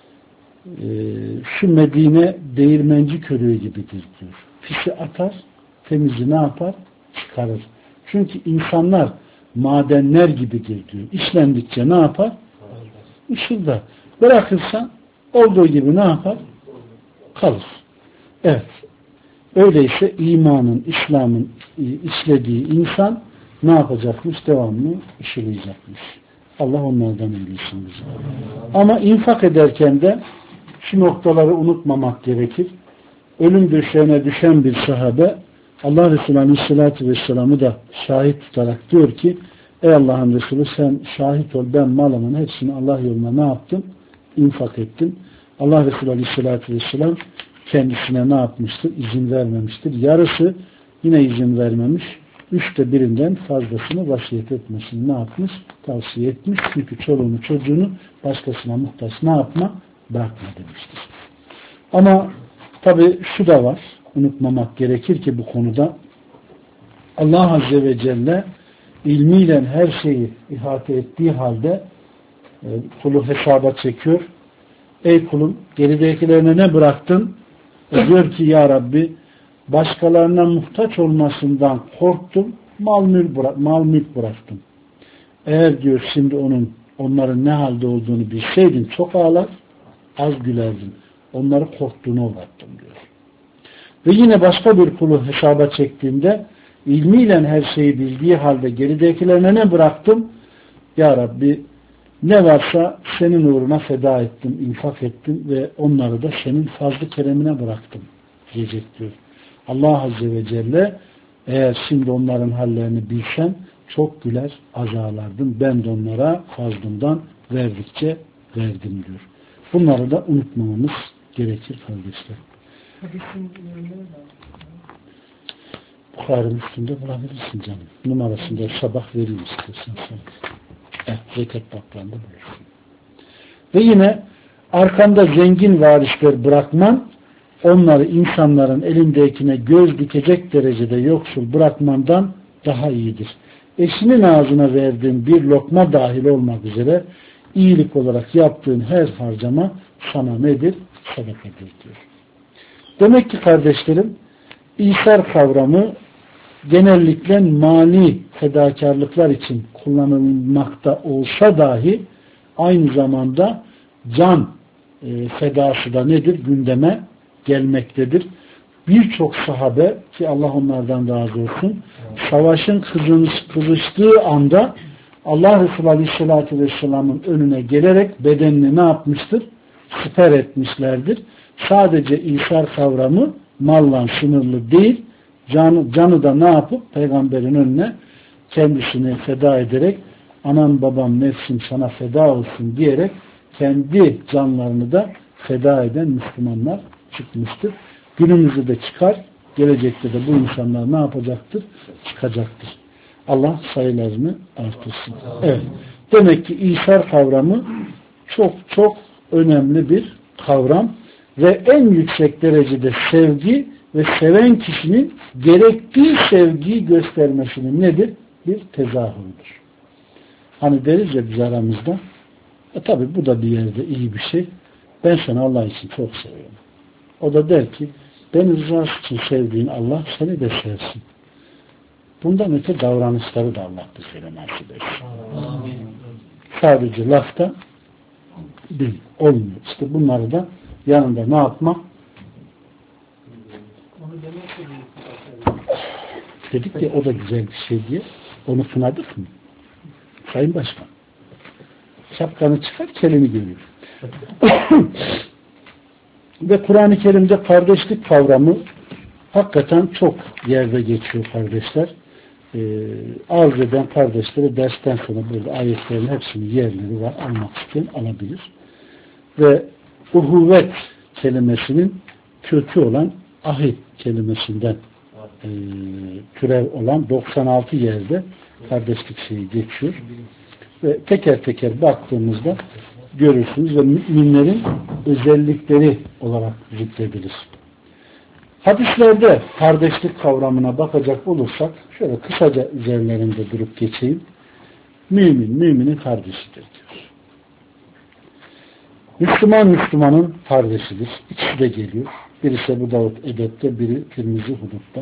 e, şu Medine değirmenci körüğü gibidir diyor. Pisi atar, temizi ne yapar? Çıkarır. Çünkü insanlar madenler gibidir diyor. İşlendikçe ne yapar? Işıldar. Bırakırsan olduğu gibi ne yapar? Kalır. Evet. Öyleyse imanın, İslam'ın işlediği insan ne yapacakmış? Devamlı işleyecekmiş. Allah onlardan eylesin bizi. Ama infak ederken de şu noktaları unutmamak gerekir. Ölüm döşeğine düşen bir sahabe Allah Resulü Aleyhisselatü Vesselam'ı da şahit tutarak diyor ki ey Allah'ın Resulü sen şahit ol, ben malımın hepsini Allah yoluna ne yaptım? İnfak ettim. Allah Resulü Aleyhisselatü Vesselam kendisine ne yapmıştır? İzin vermemiştir. Yarısı yine izin vermemiş. Üçte birinden fazlasını vasiyet etmesini ne yapmış? Tavsiye etmiş. Çünkü çoluğunu çocuğunu başkasına muhtaç ne yapma? Bırakma demiştir. Ama tabi şu da var. Unutmamak gerekir ki bu konuda Allah Azze ve Celle ilmiyle her şeyi ihate ettiği halde e, kulu hesaba çekiyor. Ey kulum geridekilerine ne bıraktın? E diyor ki ya Rabbi başkalarına muhtaç olmasından korktum, mal mülk, bıra mal mülk bıraktım. Eğer diyor şimdi onun onların ne halde olduğunu bilseydin çok ağlar, az gülerdin. Onları korktuğuna uğrattım diyor. Ve yine başka bir kulu hesaba çektiğinde ilmiyle her şeyi bildiği halde geridekilerine ne bıraktım? Ya Rabbi ne varsa senin uğruna feda ettim, infak ettim ve onları da senin fazl-ı keremine bıraktım diyecek diyor. Allah Azze ve Celle eğer şimdi onların hallerini bilsen çok güler azarlardım. Ben de onlara fazlından verdikçe verdim diyor. Bunları da unutmamamız gerekir kardeşler. Bukhari'nin üstünde bulabilirsin canım. Numarasında sabah vereyim istersen sana. Evet, zekat baklarında bulursun. Ve yine arkanda zengin varisler bırakman, onları insanların elindekine göz dikecek derecede yoksul bırakmandan daha iyidir. eşinin ağzına verdiğin bir lokma dahil olmak üzere iyilik olarak yaptığın her harcama sana nedir? Sadakadır diyor. Demek ki kardeşlerim, İsar kavramı genellikle mali fedakarlıklar için kullanılmakta olsa dahi aynı zamanda can e, fedası da nedir? Gündeme gelmektedir. Birçok sahabe ki Allah onlardan razı olsun savaşın kızıştığı anda Allah Resulü Aleyhisselatü Vesselam'ın önüne gelerek bedenini ne yapmıştır? Siper etmişlerdir. Sadece İsar kavramı malla sınırlı değil, canı, canı da ne yapıp peygamberin önüne kendisini feda ederek anam babam nefsim sana feda olsun diyerek kendi canlarını da feda eden Müslümanlar çıkmıştır. Günümüzde de çıkar, gelecekte de bu insanlar ne yapacaktır? Çıkacaktır. Allah sayılarını artırsın. Evet. Demek ki İsar kavramı çok çok önemli bir kavram ve en yüksek derecede sevgi ve seven kişinin gerektiği sevgiyi göstermesinin nedir? Bir tezahürüdür. Hani deriz ya biz aramızda, e tabi bu da bir yerde iyi bir şey. Ben seni Allah için çok seviyorum. O da der ki, beni rızası için sevdiğin Allah seni de sevsin. Bundan öte davranışları da Allah bizlere nasip etsin. Sadece lafta değil, olmuyor. İşte bunları da yanında ne yapmak? Dedik ya o da güzel bir şey diye. Onu kınadık mı? Sayın Başkan. Şapkanı çıkar, kelini görüyor. Ve Kur'an-ı Kerim'de kardeşlik kavramı hakikaten çok yerde geçiyor kardeşler. Ee, arz eden kardeşlere dersten sonra burada ayetlerin hepsinin yerleri var. Almak isteyen alabilir. Ve uhuvvet kelimesinin kökü olan ahit kelimesinden e, türev olan doksan altı yerde kardeşlik şeyi geçiyor. Ve teker teker baktığımızda görürsünüz ve müminlerin özellikleri olarak zikredilir. Hadislerde kardeşlik kavramına bakacak olursak şöyle kısaca üzerlerinde durup geçeyim. Mümin, müminin kardeşidir diyor. Müslüman, Müslümanın kardeşidir. İkisi de geliyor. Birisi Ebu Davud Edep'te, biri Tirmizi Hudut'ta.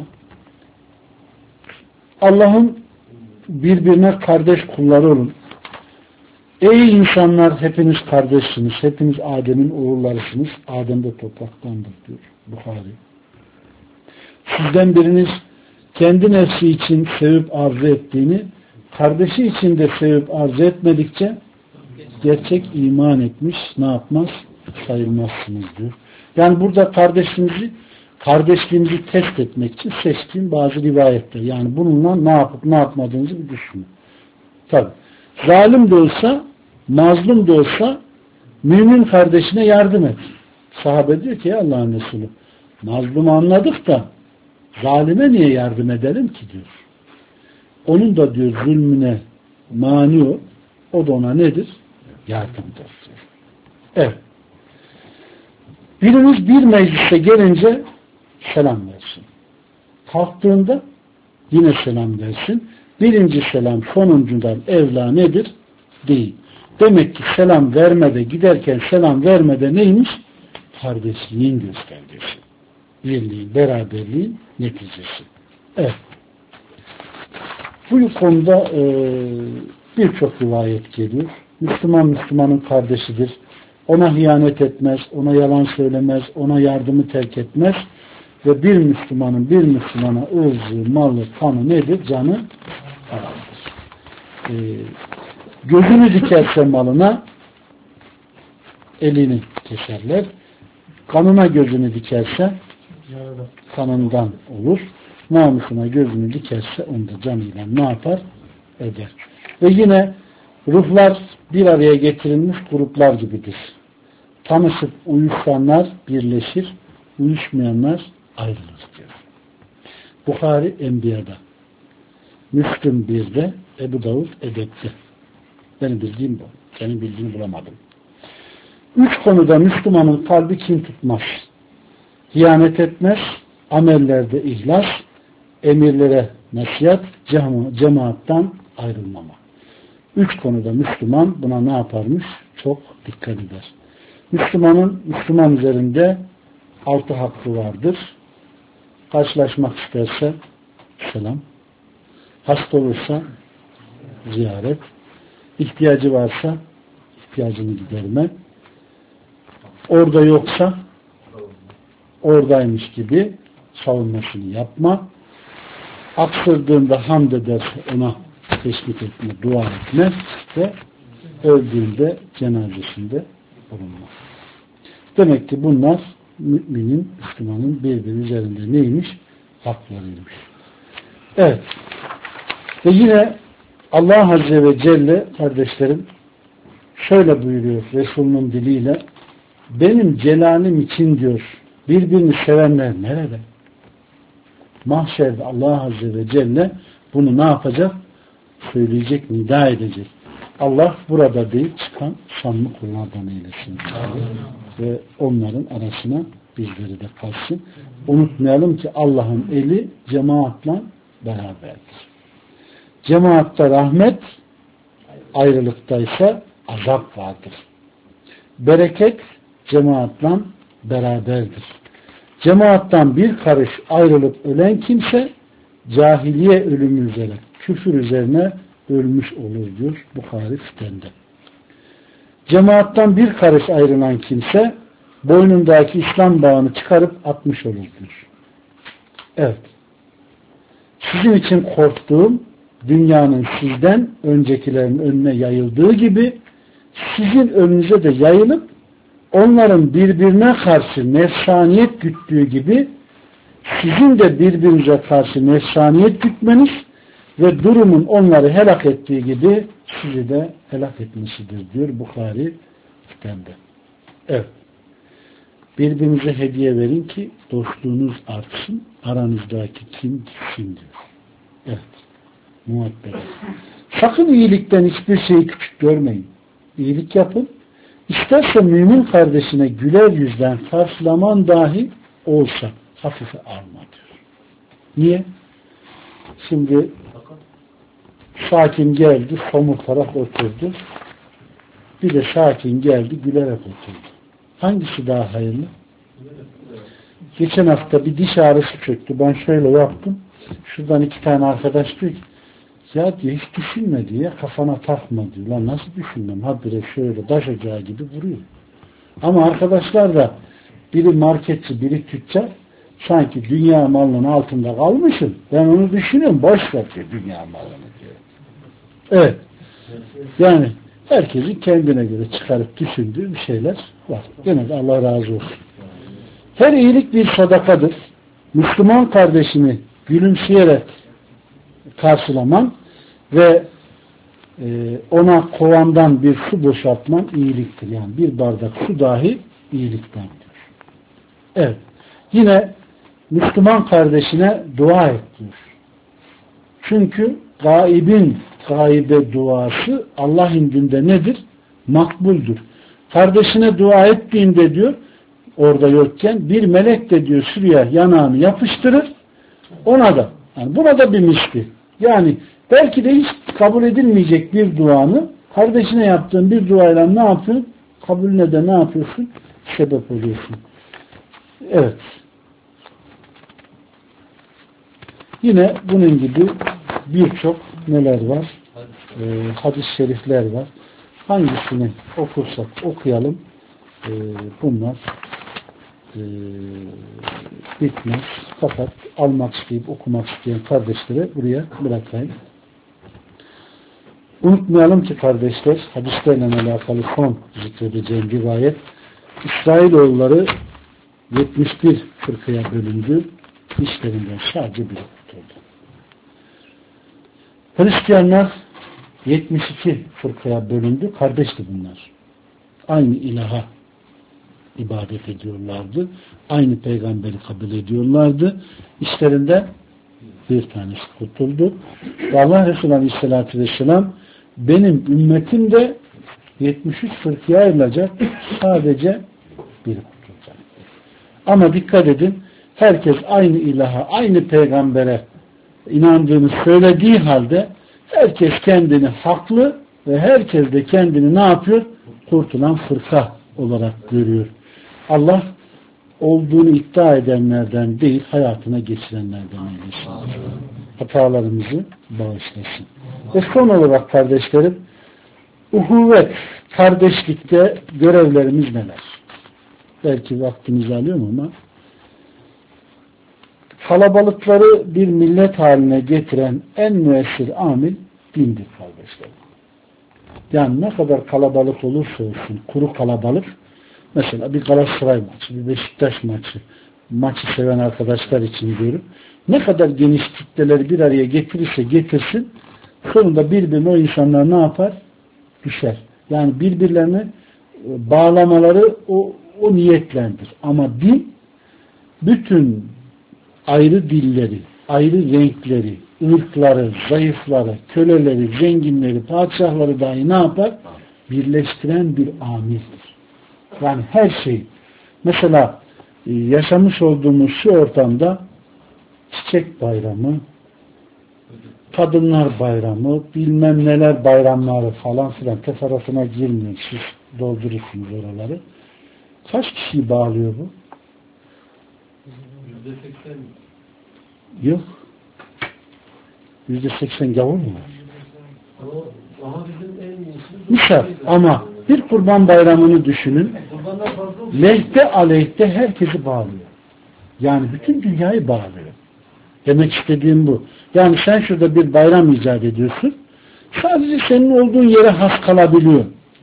Allah'ın birbirine kardeş kulları olun. Ey insanlar hepiniz kardeşsiniz. Hepiniz Adem'in oğullarısınız. Adem de topraktandır diyor Buhari. Sizden biriniz kendi nefsi için sevip arzu ettiğini kardeşi için de sevip arzu etmedikçe gerçek iman etmiş ne yapmaz? Sayılmazsınız diyor. Yani burada kardeşliğimizi kardeşliğimizi test etmek için seçtiğim bazı rivayetler. Yani bununla ne yapıp ne yapmadığınızı bir düşünün. Tabi. Zalim de olsa, mazlum da olsa mümin kardeşine yardım et. Sahabe diyor ki Allah'ın Resulü mazlumu anladık da zalime niye yardım edelim ki diyor. Onun da diyor zulmüne mani o. O da ona nedir? Yardımdır diyor. Evet. Biriniz bir meclise gelince selam versin. Kalktığında yine selam versin. Birinci selam sonuncudan evla nedir? Değil. Demek ki selam vermede giderken selam vermede neymiş? Kardeşliğin göstergesi. Birliğin, beraberliğin neticesi. Evet. Bu konuda e, birçok rivayet geliyor. Müslüman Müslümanın kardeşidir. Ona hıyanet etmez, ona yalan söylemez, ona yardımı terk etmez ve bir Müslümanın bir Müslümana ırzı, malı, kanı nedir? Canı haramdır. Ee, gözünü dikerse malına elini keserler. Kanına gözünü dikerse kanından olur. Namusuna gözünü dikerse onu da canıyla ne yapar? Eder. Ve yine ruhlar bir araya getirilmiş gruplar gibidir. Tanışıp uyuşanlar birleşir, uyuşmayanlar ayrılır diyor. Buhari Enbiya'da, Müslüm birde, Ebu Davud Edep'te. Benim bildiğim bu. Senin bildiğini bulamadım. Üç konuda Müslümanın kalbi kin tutmaz. Hiyanet etmez, amellerde ihlas, emirlere nasihat, cema- cemaattan ayrılmama. Üç konuda Müslüman buna ne yaparmış? Çok dikkat eder. Müslümanın Müslüman üzerinde altı hakkı vardır. Karşılaşmak isterse selam. Hasta olursa ziyaret. İhtiyacı varsa ihtiyacını giderme. Orada yoksa oradaymış gibi savunmasını yapma. Aksırdığında hamd ederse ona teşvik etme, dua etme ve öldüğünde cenazesinde bulunma. Demek ki bunlar müminin, Müslümanın birbiri üzerinde neymiş? Haklarıymış. Evet. Ve yine Allah Azze ve Celle kardeşlerim şöyle buyuruyor Resulünün diliyle, benim celalim için diyor birbirini sevenler nerede? Mahşerde Allah Azze ve Celle bunu ne yapacak? Söyleyecek, nida edecek. Allah burada değil, çıkan samimi kullardan eylesin. Ve onların arasına bizleri de kalsın. Unutmayalım ki Allah'ın eli cemaatla beraberdir. Cemaatta rahmet, ayrılıkta ise azap vardır. Bereket cemaatla beraberdir. Cemaattan bir karış ayrılıp ölen kimse cahiliye ölümü üzere, küfür üzerine ölmüş olur diyor Buhari Fiten'de. Cemaattan bir karış ayrılan kimse boynundaki İslam bağını çıkarıp atmış olur diyor. Evet. Sizin için korktuğum dünyanın sizden öncekilerin önüne yayıldığı gibi sizin önünüze de yayılıp onların birbirine karşı nefsaniyet güttüğü gibi sizin de birbirinize karşı nefsaniyet gütmeniz ve durumun onları helak ettiği gibi sizi de helak etmesidir diyor Bukhari Fiten'de. Evet. Birbirinize hediye verin ki dostluğunuz artsın. Aranızdaki kim gitsin diyor. Evet. Muhabbet. Sakın iyilikten hiçbir şeyi küçük görmeyin. İyilik yapın. İsterse mümin kardeşine güler yüzden karşılaman dahi olsa hafife alma diyor. Niye? Şimdi sakin geldi, somurtarak oturdu. Bir de sakin geldi, gülerek oturdu. Hangisi daha hayırlı? Geçen hafta bir diş ağrısı çöktü. Ben şöyle yaptım. Şuradan iki tane arkadaş diyor ki, ya diyor hiç düşünme diyor, kafana takma diyor. Lan nasıl düşünmem? Habire şöyle taş ocağı gibi vuruyor. Ama arkadaşlar da biri marketçi, biri tüccar, sanki dünya malının altında kalmışım. Ben onu düşünüyorum. Boş ver diyor dünya malını diyor. Evet. Yani herkesin kendine göre çıkarıp düşündüğü bir şeyler var. Gene de Allah razı olsun. Her iyilik bir sadakadır. Müslüman kardeşini gülümseyerek karşılaman ve e, ona kovandan bir su boşaltman iyiliktir. Yani bir bardak su dahi iyiliktendir. Evet. Yine Müslüman kardeşine dua et diyor. Çünkü gaibin gaibe duası Allah indinde nedir? Makbuldür. Kardeşine dua ettiğinde diyor, orada yokken bir melek de diyor şuraya yanağını yapıştırır, ona da, yani buna da bir misli. Yani belki de hiç kabul edilmeyecek bir duanı kardeşine yaptığın bir duayla ne yapıyorsun? Kabulüne de ne yapıyorsun? Sebep oluyorsun. Evet. Yine bunun gibi birçok neler var? Ee, hadis-i şerifler var. Hangisini okursak okuyalım. Ee, bunlar e, bitmez. Fakat almak isteyip okumak isteyen kardeşlere buraya bırakayım. Unutmayalım ki kardeşler, hadislerle alakalı son zikredeceğim rivayet, İsrailoğulları yetmiş bir fırkaya bölündü. İşlerinden sadece biri kurtuldu. Hristiyanlar yetmiş iki fırkaya bölündü. Kardeşti bunlar. Aynı ilaha ibadet ediyorlardı. Aynı peygamberi kabul ediyorlardı. İşlerinde bir tanesi kurtuldu. Ve Allah Resulü Aleyhisselatü Vesselam benim ümmetim de yetmiş üç fırkaya ayrılacak. Sadece biri kurtulacak. Ama dikkat edin, herkes aynı ilaha, aynı peygambere inandığını söylediği halde Herkes kendini haklı ve herkes de kendini ne yapıyor? Kurtulan fırka olarak görüyor. Allah olduğunu iddia edenlerden değil, hayatına geçirenlerden eylesin. Hatalarımızı bağışlasın. Ve son olarak kardeşlerim, uhuvvet, kardeşlikte görevlerimiz neler? Belki vaktimizi alıyorum ama kalabalıkları bir millet haline getiren en müessir amil dindir kardeşlerim. Yani ne kadar kalabalık olursa olsun, kuru kalabalık, mesela bir Galatasaray maçı, bir Beşiktaş maçı, maçı seven arkadaşlar için diyorum. Ne kadar geniş kitleleri bir araya getirirse getirsin, sonunda birbirine o insanlar ne yapar? Düşer. Yani birbirlerini bağlamaları o, o niyetlendir. Ama din bütün ayrı dilleri, ayrı renkleri, ırkları, zayıfları, köleleri, zenginleri, padişahları dahi ne yapar? Birleştiren bir amirdir. Yani her şey. Mesela yaşamış olduğumuz şu ortamda çiçek bayramı, kadınlar bayramı, bilmem neler bayramları falan filan teferruatına girmiyor. Siz doldurursunuz oraları. Kaç kişiyi bağlıyor bu? yüzde seksen. Yok. Yüzde seksen gavur mu var? Ama bizim en iyisi... Misal ama bir kurban bayramını düşünün. Lehte aleyhte herkesi bağlıyor. Yani bütün dünyayı bağlıyor. Demek istediğim bu. Yani sen şurada bir bayram icat ediyorsun. Sadece senin olduğun yere has kalabiliyor.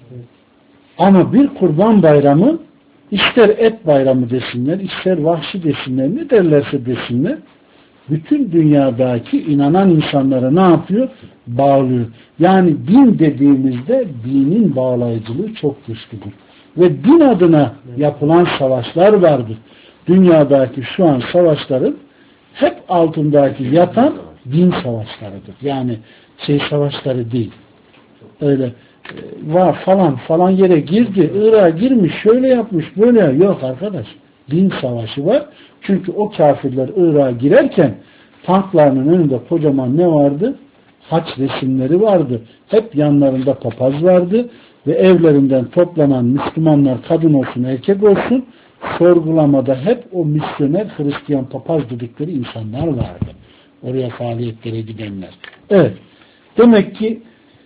Ama bir kurban bayramı ister et bayramı desinler, ister vahşi desinler, ne derlerse desinler, bütün dünyadaki inanan insanlara ne yapıyor? Bağlıyor. Yani din dediğimizde dinin bağlayıcılığı çok güçlüdür. Ve din adına yapılan savaşlar vardır. Dünyadaki şu an savaşların hep altındaki yatan din savaşlarıdır. Yani şey savaşları değil. Öyle var falan falan yere girdi, Irak'a girmiş, şöyle yapmış, böyle yok arkadaş. Din savaşı var. Çünkü o kafirler Irak'a girerken tanklarının önünde kocaman ne vardı? Haç resimleri vardı. Hep yanlarında papaz vardı ve evlerinden toplanan Müslümanlar kadın olsun erkek olsun sorgulamada hep o misyoner Hristiyan papaz dedikleri insanlar vardı. Oraya faaliyetlere gidenler. Evet. Demek ki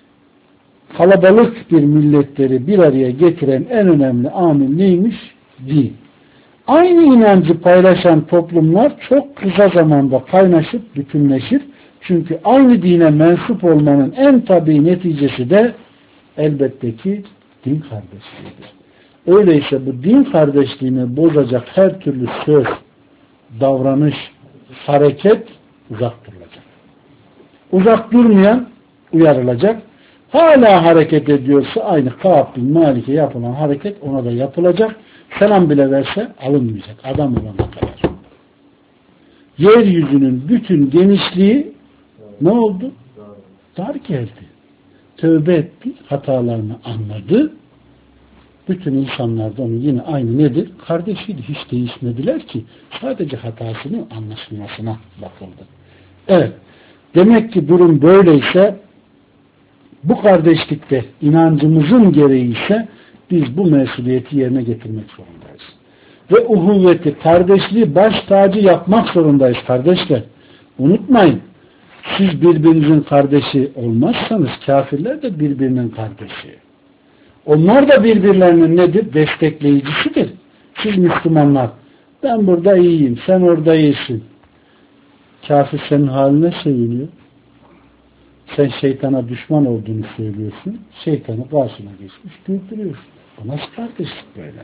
kalabalık bir milletleri bir araya getiren en önemli amil neymiş? Din. Aynı inancı paylaşan toplumlar çok kısa zamanda kaynaşıp bütünleşir. Çünkü aynı dine mensup olmanın en tabii neticesi de elbette ki din kardeşliğidir. Öyleyse bu din kardeşliğini bozacak her türlü söz, davranış, hareket uzak durulacak. Uzak durmayan uyarılacak. Hala hareket ediyorsa aynı Kâb bin Malik'e yapılan hareket ona da yapılacak. Selam bile verse alınmayacak. Adam olana kadar. Yeryüzünün bütün genişliği ne oldu? Dar geldi. Tövbe etti. Hatalarını anladı. Bütün insanlar da onu yine aynı nedir? Kardeşiydi. Hiç değişmediler ki. Sadece hatasının anlaşılmasına bakıldı. Evet. Demek ki durum böyleyse bu kardeşlikte inancımızın gereği ise biz bu mesuliyeti yerine getirmek zorundayız. Ve uhuvveti, kardeşliği baş tacı yapmak zorundayız kardeşler. Unutmayın. Siz birbirinizin kardeşi olmazsanız kafirler de birbirinin kardeşi. Onlar da birbirlerinin nedir? Destekleyicisidir. Siz Müslümanlar, ben burada iyiyim, sen orada iyisin. Kafir senin haline seviniyor. Sen şeytana düşman olduğunu söylüyorsun. Şeytanı karşına geçmiş, güldürüyorsun. Bu nasıl kardeşlik böyle?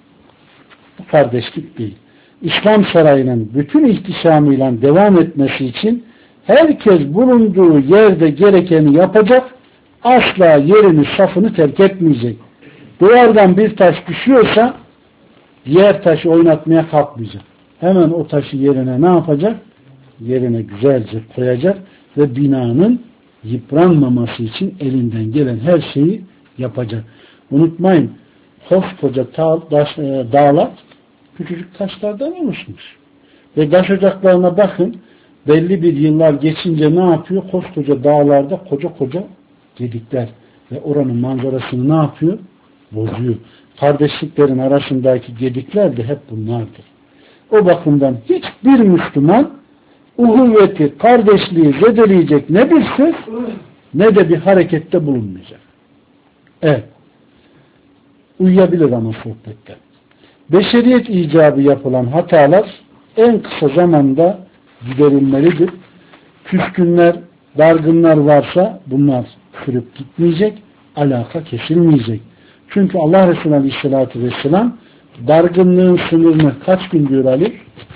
Bu kardeşlik değil. İslam sarayının bütün ihtişamıyla devam etmesi için herkes bulunduğu yerde gerekeni yapacak, asla yerini, safını terk etmeyecek. Duvardan bir taş düşüyorsa diğer taşı oynatmaya kalkmayacak. Hemen o taşı yerine ne yapacak? Yerine güzelce koyacak ve binanın yıpranmaması için elinden gelen her şeyi yapacak. Unutmayın, koskoca taş, dağlar küçücük taşlardan oluşmuş. Ve taş ocaklarına bakın, belli bir yıllar geçince ne yapıyor? Koskoca dağlarda koca koca gedikler ve oranın manzarasını ne yapıyor? Bozuyor. Kardeşliklerin arasındaki gedikler de hep bunlardır. O bakımdan hiçbir Müslüman uhuvveti, kardeşliği zedeleyecek ne bir söz ne de bir harekette bulunmayacak. Evet. Uyuyabilir ama sohbette. Beşeriyet icabı yapılan hatalar en kısa zamanda giderilmelidir. Küskünler, dargınlar varsa bunlar sürüp gitmeyecek, alaka kesilmeyecek. Çünkü Allah Resulü Aleyhisselatü Vesselam dargınlığın sınırını kaç gün diyor Ali?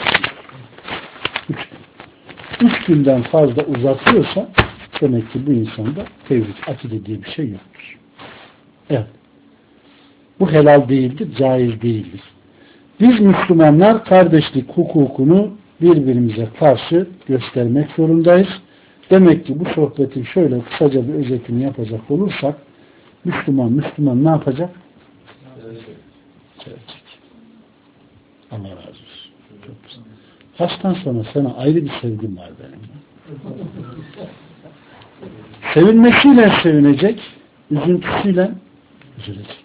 Üç gün. Üç günden fazla uzatıyorsa demek ki bu insanda tevhid, akide diye bir şey yoktur. Evet. Bu helal değildir, caiz değildir. Biz Müslümanlar kardeşlik hukukunu birbirimize karşı göstermek zorundayız. Demek ki bu sohbetin şöyle kısaca bir özetini yapacak olursak Müslüman, Müslüman ne yapacak? Sevecek. Allah razı olsun. Çok güzel. Kaçtan sonra sana ayrı bir sevgim var benim. Sevinmesiyle sevinecek, üzüntüsüyle üzülecek.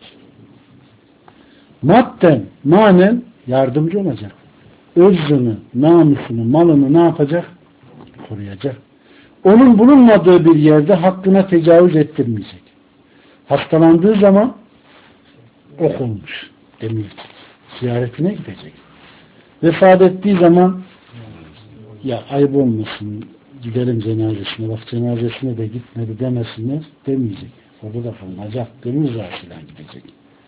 Madden, manen yardımcı olacak. Irzını, namusunu, malını ne yapacak? Koruyacak. Onun bulunmadığı bir yerde hakkına tecavüz ettirmeyecek. Hastalandığı zaman ok olmuş demeyecek. Ziyaretine gidecek. Vefat ettiği zaman ya ayıp olmasın gidelim cenazesine, bak cenazesine de gitmedi demesinler demeyecek. Orada da kalınacak. Gönül rızasıyla gidecek.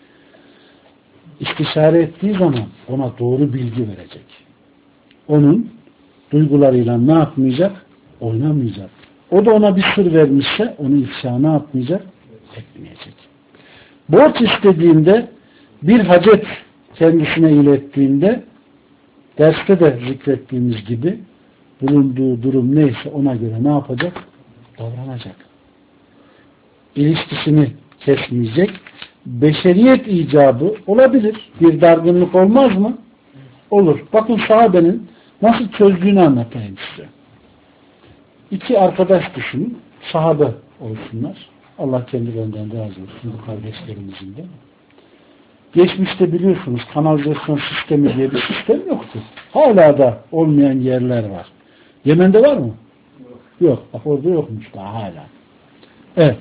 İstişare ettiği zaman ona doğru bilgi verecek. Onun duygularıyla ne yapmayacak? Oynamayacak. O da ona bir sır vermişse onu ifşa ne yapmayacak? Etmeyecek. Borç istediğinde bir hacet kendisine ilettiğinde derste de zikrettiğimiz gibi bulunduğu durum neyse ona göre ne yapacak? Davranacak. İlişkisini kesmeyecek. Beşeriyet icabı olabilir. Bir dargınlık olmaz mı? Olur. Bakın sahabenin nasıl çözdüğünü anlatayım size. İki arkadaş düşünün. Sahabe olsunlar. Allah kendilerinden razı olsun bu kardeşlerimizin de. Geçmişte biliyorsunuz kanalizasyon sistemi diye bir sistem yoktu. Hala da olmayan yerler var. Yemen'de var mı? Yok. Yok. Bak orada yokmuş daha hala. Evet.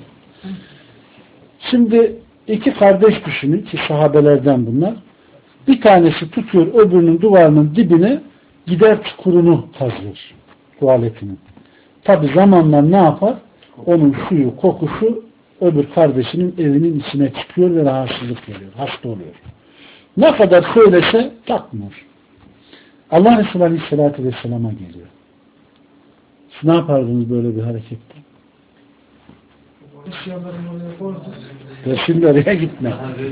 Şimdi iki kardeş düşünün ki sahabelerden bunlar. Bir tanesi tutuyor öbürünün duvarının dibine gider çukurunu kazıyor. Tuvaletinin. Tabi zamanla ne yapar? Onun suyu, kokusu öbür kardeşinin evinin içine çıkıyor ve rahatsızlık veriyor. Hasta oluyor. Ne kadar söylese takmıyor. Allah Resulü Aleyhisselatü Vesselam'a geliyor. Siz ne yapardınız böyle bir harekette? Ve şimdi oraya gitme.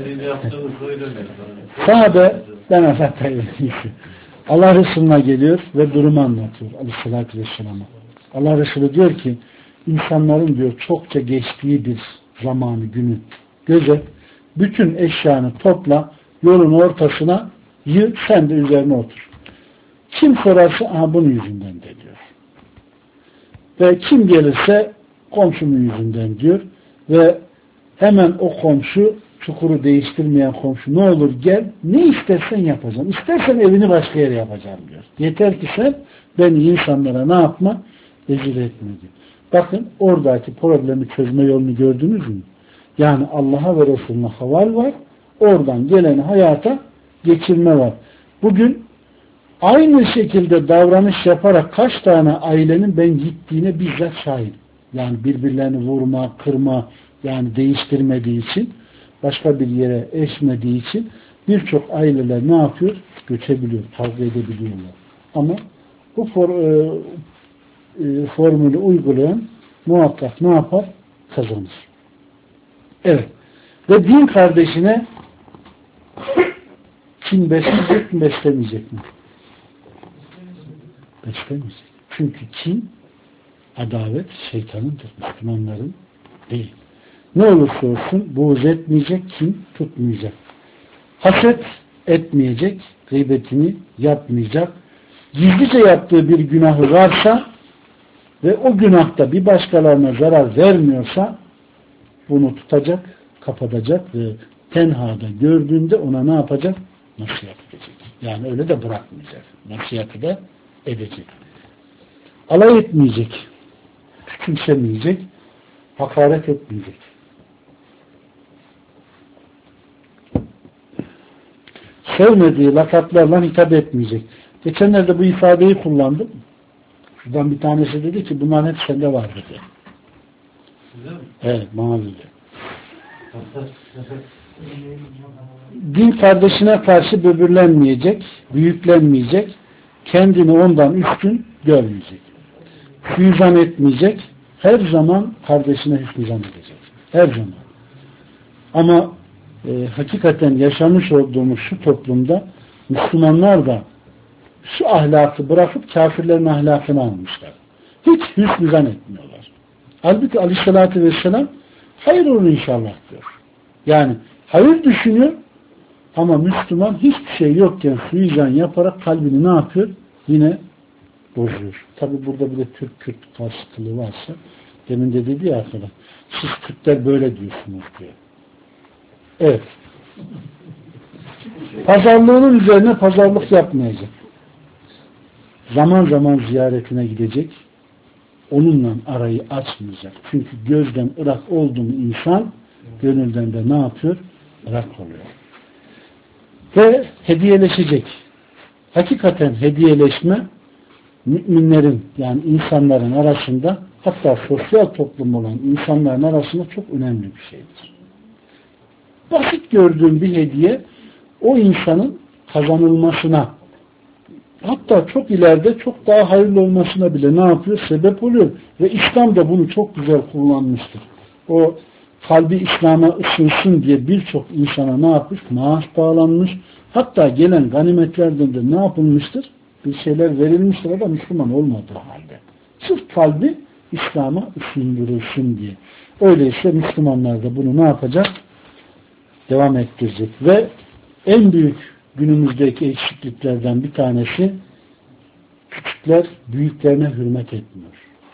Sahabe ben anlatayım. Allah Resulü'ne geliyor ve durumu anlatıyor Aleyhisselatü Vesselam'a. Allah Resulü diyor ki insanların diyor çokça geçtiği bir zamanı günü gözet, bütün eşyanı topla, yolun ortasına yığ, sen de üzerine otur. Kim sorarsa aha bunun yüzünden de diyor. Ve kim gelirse komşumun yüzünden diyor. Ve hemen o komşu, çukuru değiştirmeyen komşu ne olur gel, ne istersen yapacağım. İstersen evini başka yere yapacağım diyor. Yeter ki sen beni insanlara ne yapma? Rezil etme diyor. Bakın oradaki problemi çözme yolunu gördünüz mü? Yani Allah'a ve Resulüne haval var. Oradan gelen hayata geçirme var. Bugün aynı şekilde davranış yaparak kaç tane ailenin ben gittiğine bizzat şahit. Yani birbirlerini vurma, kırma, yani değiştirmediği için, başka bir yere eşmediği için birçok aileler ne yapıyor? Göçebiliyor, kavga edebiliyorlar. Ama bu for, e, e, formülü uygulayan muhakkak ne yapar? Kazanır. Evet. Ve din kardeşine kin besleyecek mi, beslemeyecek mi? Beslemeyecek. Çünkü kin, adavet şeytanındır. Müslümanların değil. Ne olursa olsun buğz etmeyecek, kin tutmayacak. Haset etmeyecek, gıybetini yapmayacak. Gizlice yaptığı bir günahı varsa ve o günahta bir başkalarına zarar vermiyorsa bunu tutacak, kapatacak ve tenhada gördüğünde ona ne yapacak? Nasihat edecek. Yani öyle de bırakmayacak. Nasihatı da edecek. Alay etmeyecek. Küçümsemeyecek. Hakaret etmeyecek. Sevmediği lakaplarla hitap etmeyecek. Geçenlerde bu ifadeyi kullandım. Şuradan bir tanesi dedi ki bunların hep sende var dedi. Evet, bana dedi. Din kardeşine karşı böbürlenmeyecek, büyüklenmeyecek, kendini ondan üstün görmeyecek. Hüzan etmeyecek, her zaman kardeşine hüsnüzan edecek. Her zaman. Ama e, hakikaten yaşamış olduğumuz şu toplumda Müslümanlar da şu ahlakı bırakıp kafirlerin ahlakını almışlar. Hiç hüsnüzan etmiyorlar. Halbuki aleyhissalatü vesselam hayır olur inşallah diyor. Yani hayır düşünüyor ama Müslüman hiçbir şey yokken suizan yaparak kalbini ne yapıyor? Yine bozuyor. Tabi burada bir de Türk-Kürt karşıtlığı varsa demin de dedi ya arkadaş siz Kürtler böyle diyorsunuz diyor. Evet. Pazarlığının üzerine pazarlık yapmayacak. Zaman zaman ziyaretine gidecek. Onunla arayı açmayacak. Çünkü gözden ırak oldu mu insan gönülden de ne yapıyor? Irak oluyor. Ve hediyeleşecek. Hakikaten hediyeleşme müminlerin yani insanların arasında hatta sosyal toplum olan insanların arasında çok önemli bir şeydir. Basit gördüğün bir hediye o insanın kazanılmasına hatta çok ileride çok daha hayırlı olmasına bile ne yapıyor? Sebep oluyor. Ve İslam da bunu çok güzel kullanmıştır. O kalbi İslam'a ısınsın diye birçok insana ne yapmış? Maaş bağlanmış. Hatta gelen ganimetlerden de ne yapılmıştır? Bir şeyler verilmiştir ama Müslüman olmadığı halde. Sırf kalbi İslam'a ısındırılsın diye. Öyleyse Müslümanlar da bunu ne yapacak? Devam ettirecek. Ve en büyük günümüzdeki eksikliklerden bir tanesi küçükler büyüklerine hürmet etmiyor.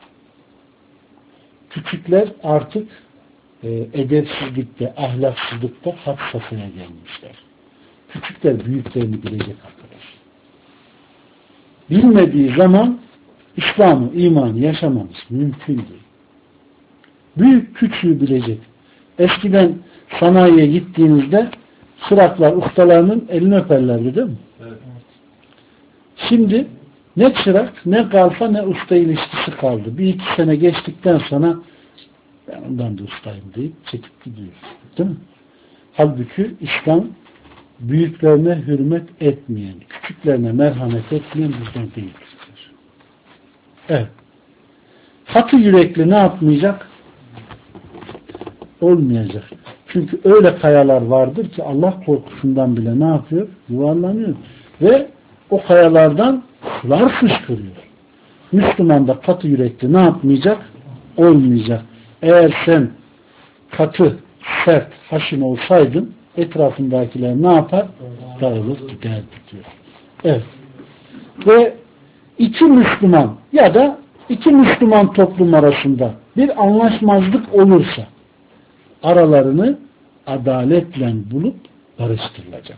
Küçükler artık e, edepsizlikte, ahlaksızlıkta had safhaya gelmişler. Küçükler büyüklerini bilecek arkadaş. Bilmediği zaman İslam'ı, imanı yaşamamız mümkün değil. Büyük küçüğü bilecek. Eskiden sanayiye gittiğinizde çıraklar ustalarının elini öperlerdi değil mi? Evet. Şimdi ne çırak, ne kalfa, ne usta ilişkisi kaldı. Bir iki sene geçtikten sonra ben ondan da ustayım deyip çekip gidiyor. Değil mi? Halbuki İslam büyüklerine hürmet etmeyen, küçüklerine merhamet etmeyen bizden değildir. Evet. Katı yürekli ne yapmayacak? Olmayacak. Çünkü öyle kayalar vardır ki Allah korkusundan bile ne yapıyor? Yuvarlanıyor. Ve o kayalardan sular fışkırıyor. Müslüman da katı yürekli ne yapmayacak? Olmayacak. Eğer sen katı, sert, haşin olsaydın etrafındakiler ne yapar? Dağılır giderdi diyor. Evet. Ve iki Müslüman ya da iki Müslüman toplum arasında bir anlaşmazlık olursa aralarını adaletle bulup barıştırılacak.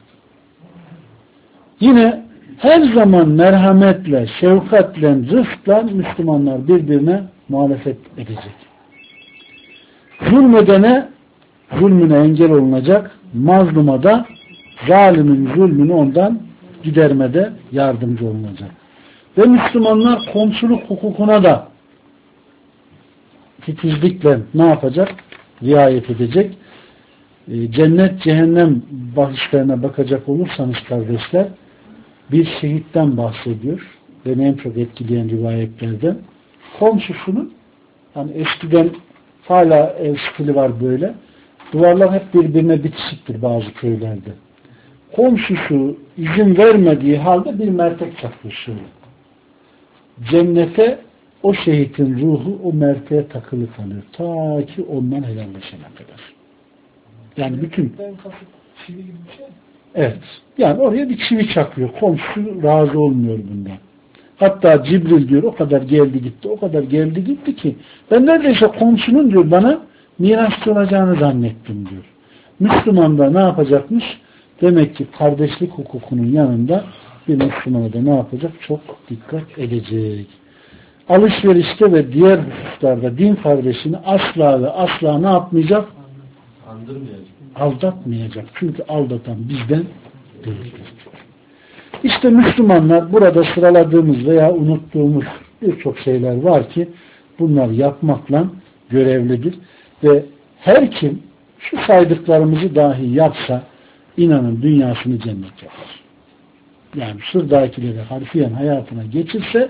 Yine her zaman merhametle, şefkatle, rıfkla Müslümanlar birbirine muhalefet edecek. Zulmedene zulmüne engel olunacak, mazluma da zalimin zulmünü ondan gidermede yardımcı olunacak. Ve Müslümanlar komşuluk hukukuna da titizlikle ne yapacak? Riayet edecek. Cennet, cehennem bahislerine bakacak olursanız kardeşler, bir şehitten bahsediyor. Beni en çok etkileyen rivayetlerden. Komşusunun, hani eskiden hala ev stili var böyle. Duvarlar hep birbirine bitişiktir bazı köylerde. Komşusu izin vermediği halde bir mertek çakıyor şöyle. Cennete o şehitin ruhu o merteğe takılı kalıyor. Ta ki ondan helalleşene kadar. Yani bütün evet. Yani oraya bir çivi çakıyor. Komşu razı olmuyor bundan. Hatta Cibril diyor o kadar geldi gitti, o kadar geldi gitti ki ben neredeyse komşunun diyor bana mirasçı olacağını zannettim diyor. Müslüman da ne yapacakmış? Demek ki kardeşlik hukukunun yanında bir Müslümana da ne yapacak? Çok dikkat edecek. Alışverişte ve diğer hususlarda din kardeşini asla ve asla ne yapmayacak? Andırmayacak. Aldatmayacak. Çünkü aldatan bizden değildir. İşte Müslümanlar burada sıraladığımız veya unuttuğumuz birçok şeyler var ki bunlar yapmakla görevlidir. Ve her kim şu saydıklarımızı dahi yapsa inanın dünyasını cennet yapar. Yani şuradakileri harfiyen hayatına geçirse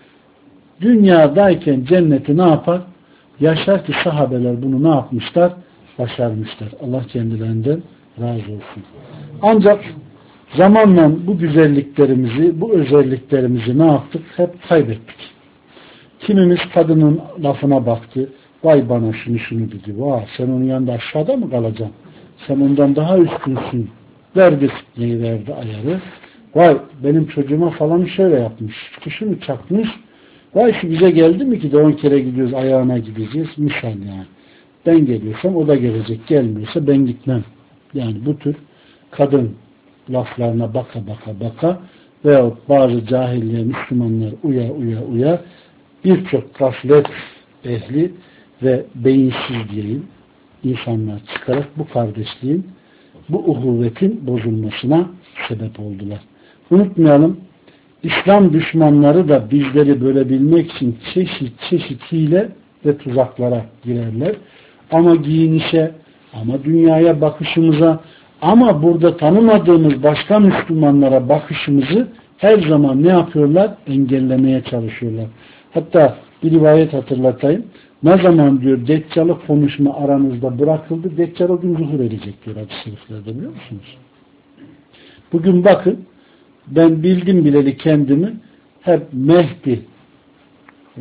dünyadayken cenneti ne yapar? Yaşar ki sahabeler bunu ne yapmışlar? Başarmışlar. Allah kendilerinden razı olsun. Ancak zamanla bu güzelliklerimizi, bu özelliklerimizi ne yaptık? Hep kaybettik. Kimimiz kadının lafına baktı. Vay bana şunu şunu dedi. Vay sen onun yanında aşağıda mı kalacaksın? Sen ondan daha üstünsün. Verdi neyi verdi ayarı. Vay benim çocuğuma falan şöyle yapmış. Şunu çakmış. Vay şu bize geldi mi ki de on kere gidiyoruz ayağına gideceğiz. Misal yani. Ben geliyorsam o da gelecek. Gelmiyorsa ben gitmem. Yani bu tür kadın laflarına baka baka baka veyahut bazı cahiliye Müslümanlar uya uya uya birçok gaflet ehli ve beyinsiz diyeyim insanlar çıkarak bu kardeşliğin, bu uhuvvetin bozulmasına sebep oldular. Unutmayalım, İslam düşmanları da bizleri bölebilmek için çeşit çeşit hile ve tuzaklara girerler. Ama giyinişe, ama dünyaya bakışımıza, ama burada tanımadığımız başka Müslümanlara bakışımızı her zaman ne yapıyorlar? Engellemeye çalışıyorlar. Hatta bir rivayet hatırlatayım. Ne zaman diyor Deccal'ı konuşma aranızda bırakıldı, Deccal o gün zuhur edecek diyor hadis-i şeriflerde, biliyor musunuz? Bugün bakın, ben bildim bileli kendimi hep Mehdi, e,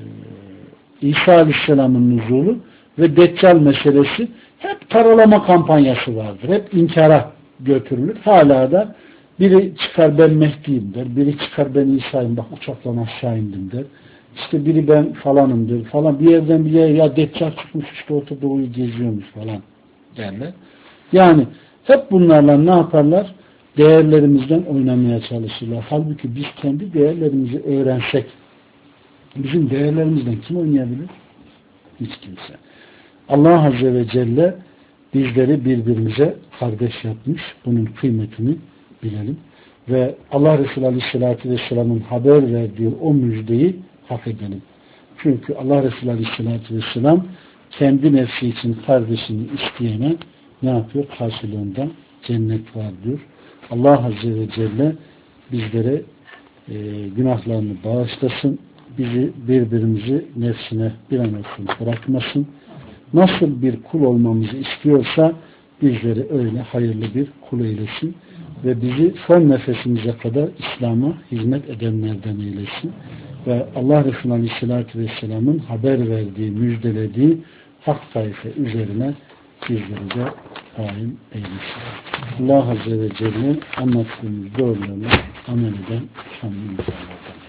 İsa Aleyhisselam'ın nüzulu ve Deccal meselesi hep karalama kampanyası vardır. Hep inkara götürülür. Hala da biri çıkar ben Mehdi'yim der. Biri çıkar ben İsa'yım bak uçaktan aşağı indim der. İşte biri ben falanım der falan. Bir yerden bir yere ya Deccal çıkmış işte Orta Doğu'yu geziyormuş falan derler. Yani hep bunlarla ne yaparlar? Değerlerimizden oynamaya çalışırlar. Halbuki biz kendi değerlerimizi öğrensek bizim değerlerimizden kim oynayabilir? Hiç kimse. Allah Azze ve Celle bizleri birbirimize kardeş yapmış. Bunun kıymetini bilelim. Ve Allah Resulü Aleyhisselatü Vesselam'ın haber verdiği o müjdeyi hak edelim. Çünkü Allah Resulü Aleyhisselatü Vesselam kendi nefsi için kardeşini isteyene ne yapıyor? Karşılığında cennet var diyor. Allah Azze ve Celle bizlere e, günahlarını bağışlasın. Bizi birbirimizi nefsine bir an olsun bırakmasın. Nasıl bir kul olmamızı istiyorsa bizleri öyle hayırlı bir kul eylesin ve bizi son nefesimize kadar İslam'a hizmet edenlerden eylesin ve Allah Resulü Aleyhisselatü Vesselam'ın haber verdiği, müjdelediği hak taife üzerine bizleri de kaim eylesin. Allah Azze ve Celle anlattığımız doğrularla amel eden samimi insanlardan.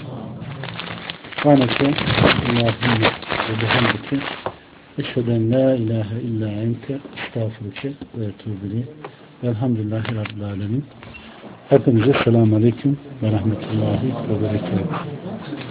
Kaneke Allahümme ve bihamdike eşheden la ilahe illa ente estağfurüke ve etûbü velhamdülillahi rabbil alemin. Hepinize selamun aleyküm ve rahmetullahi ve berekatuhu.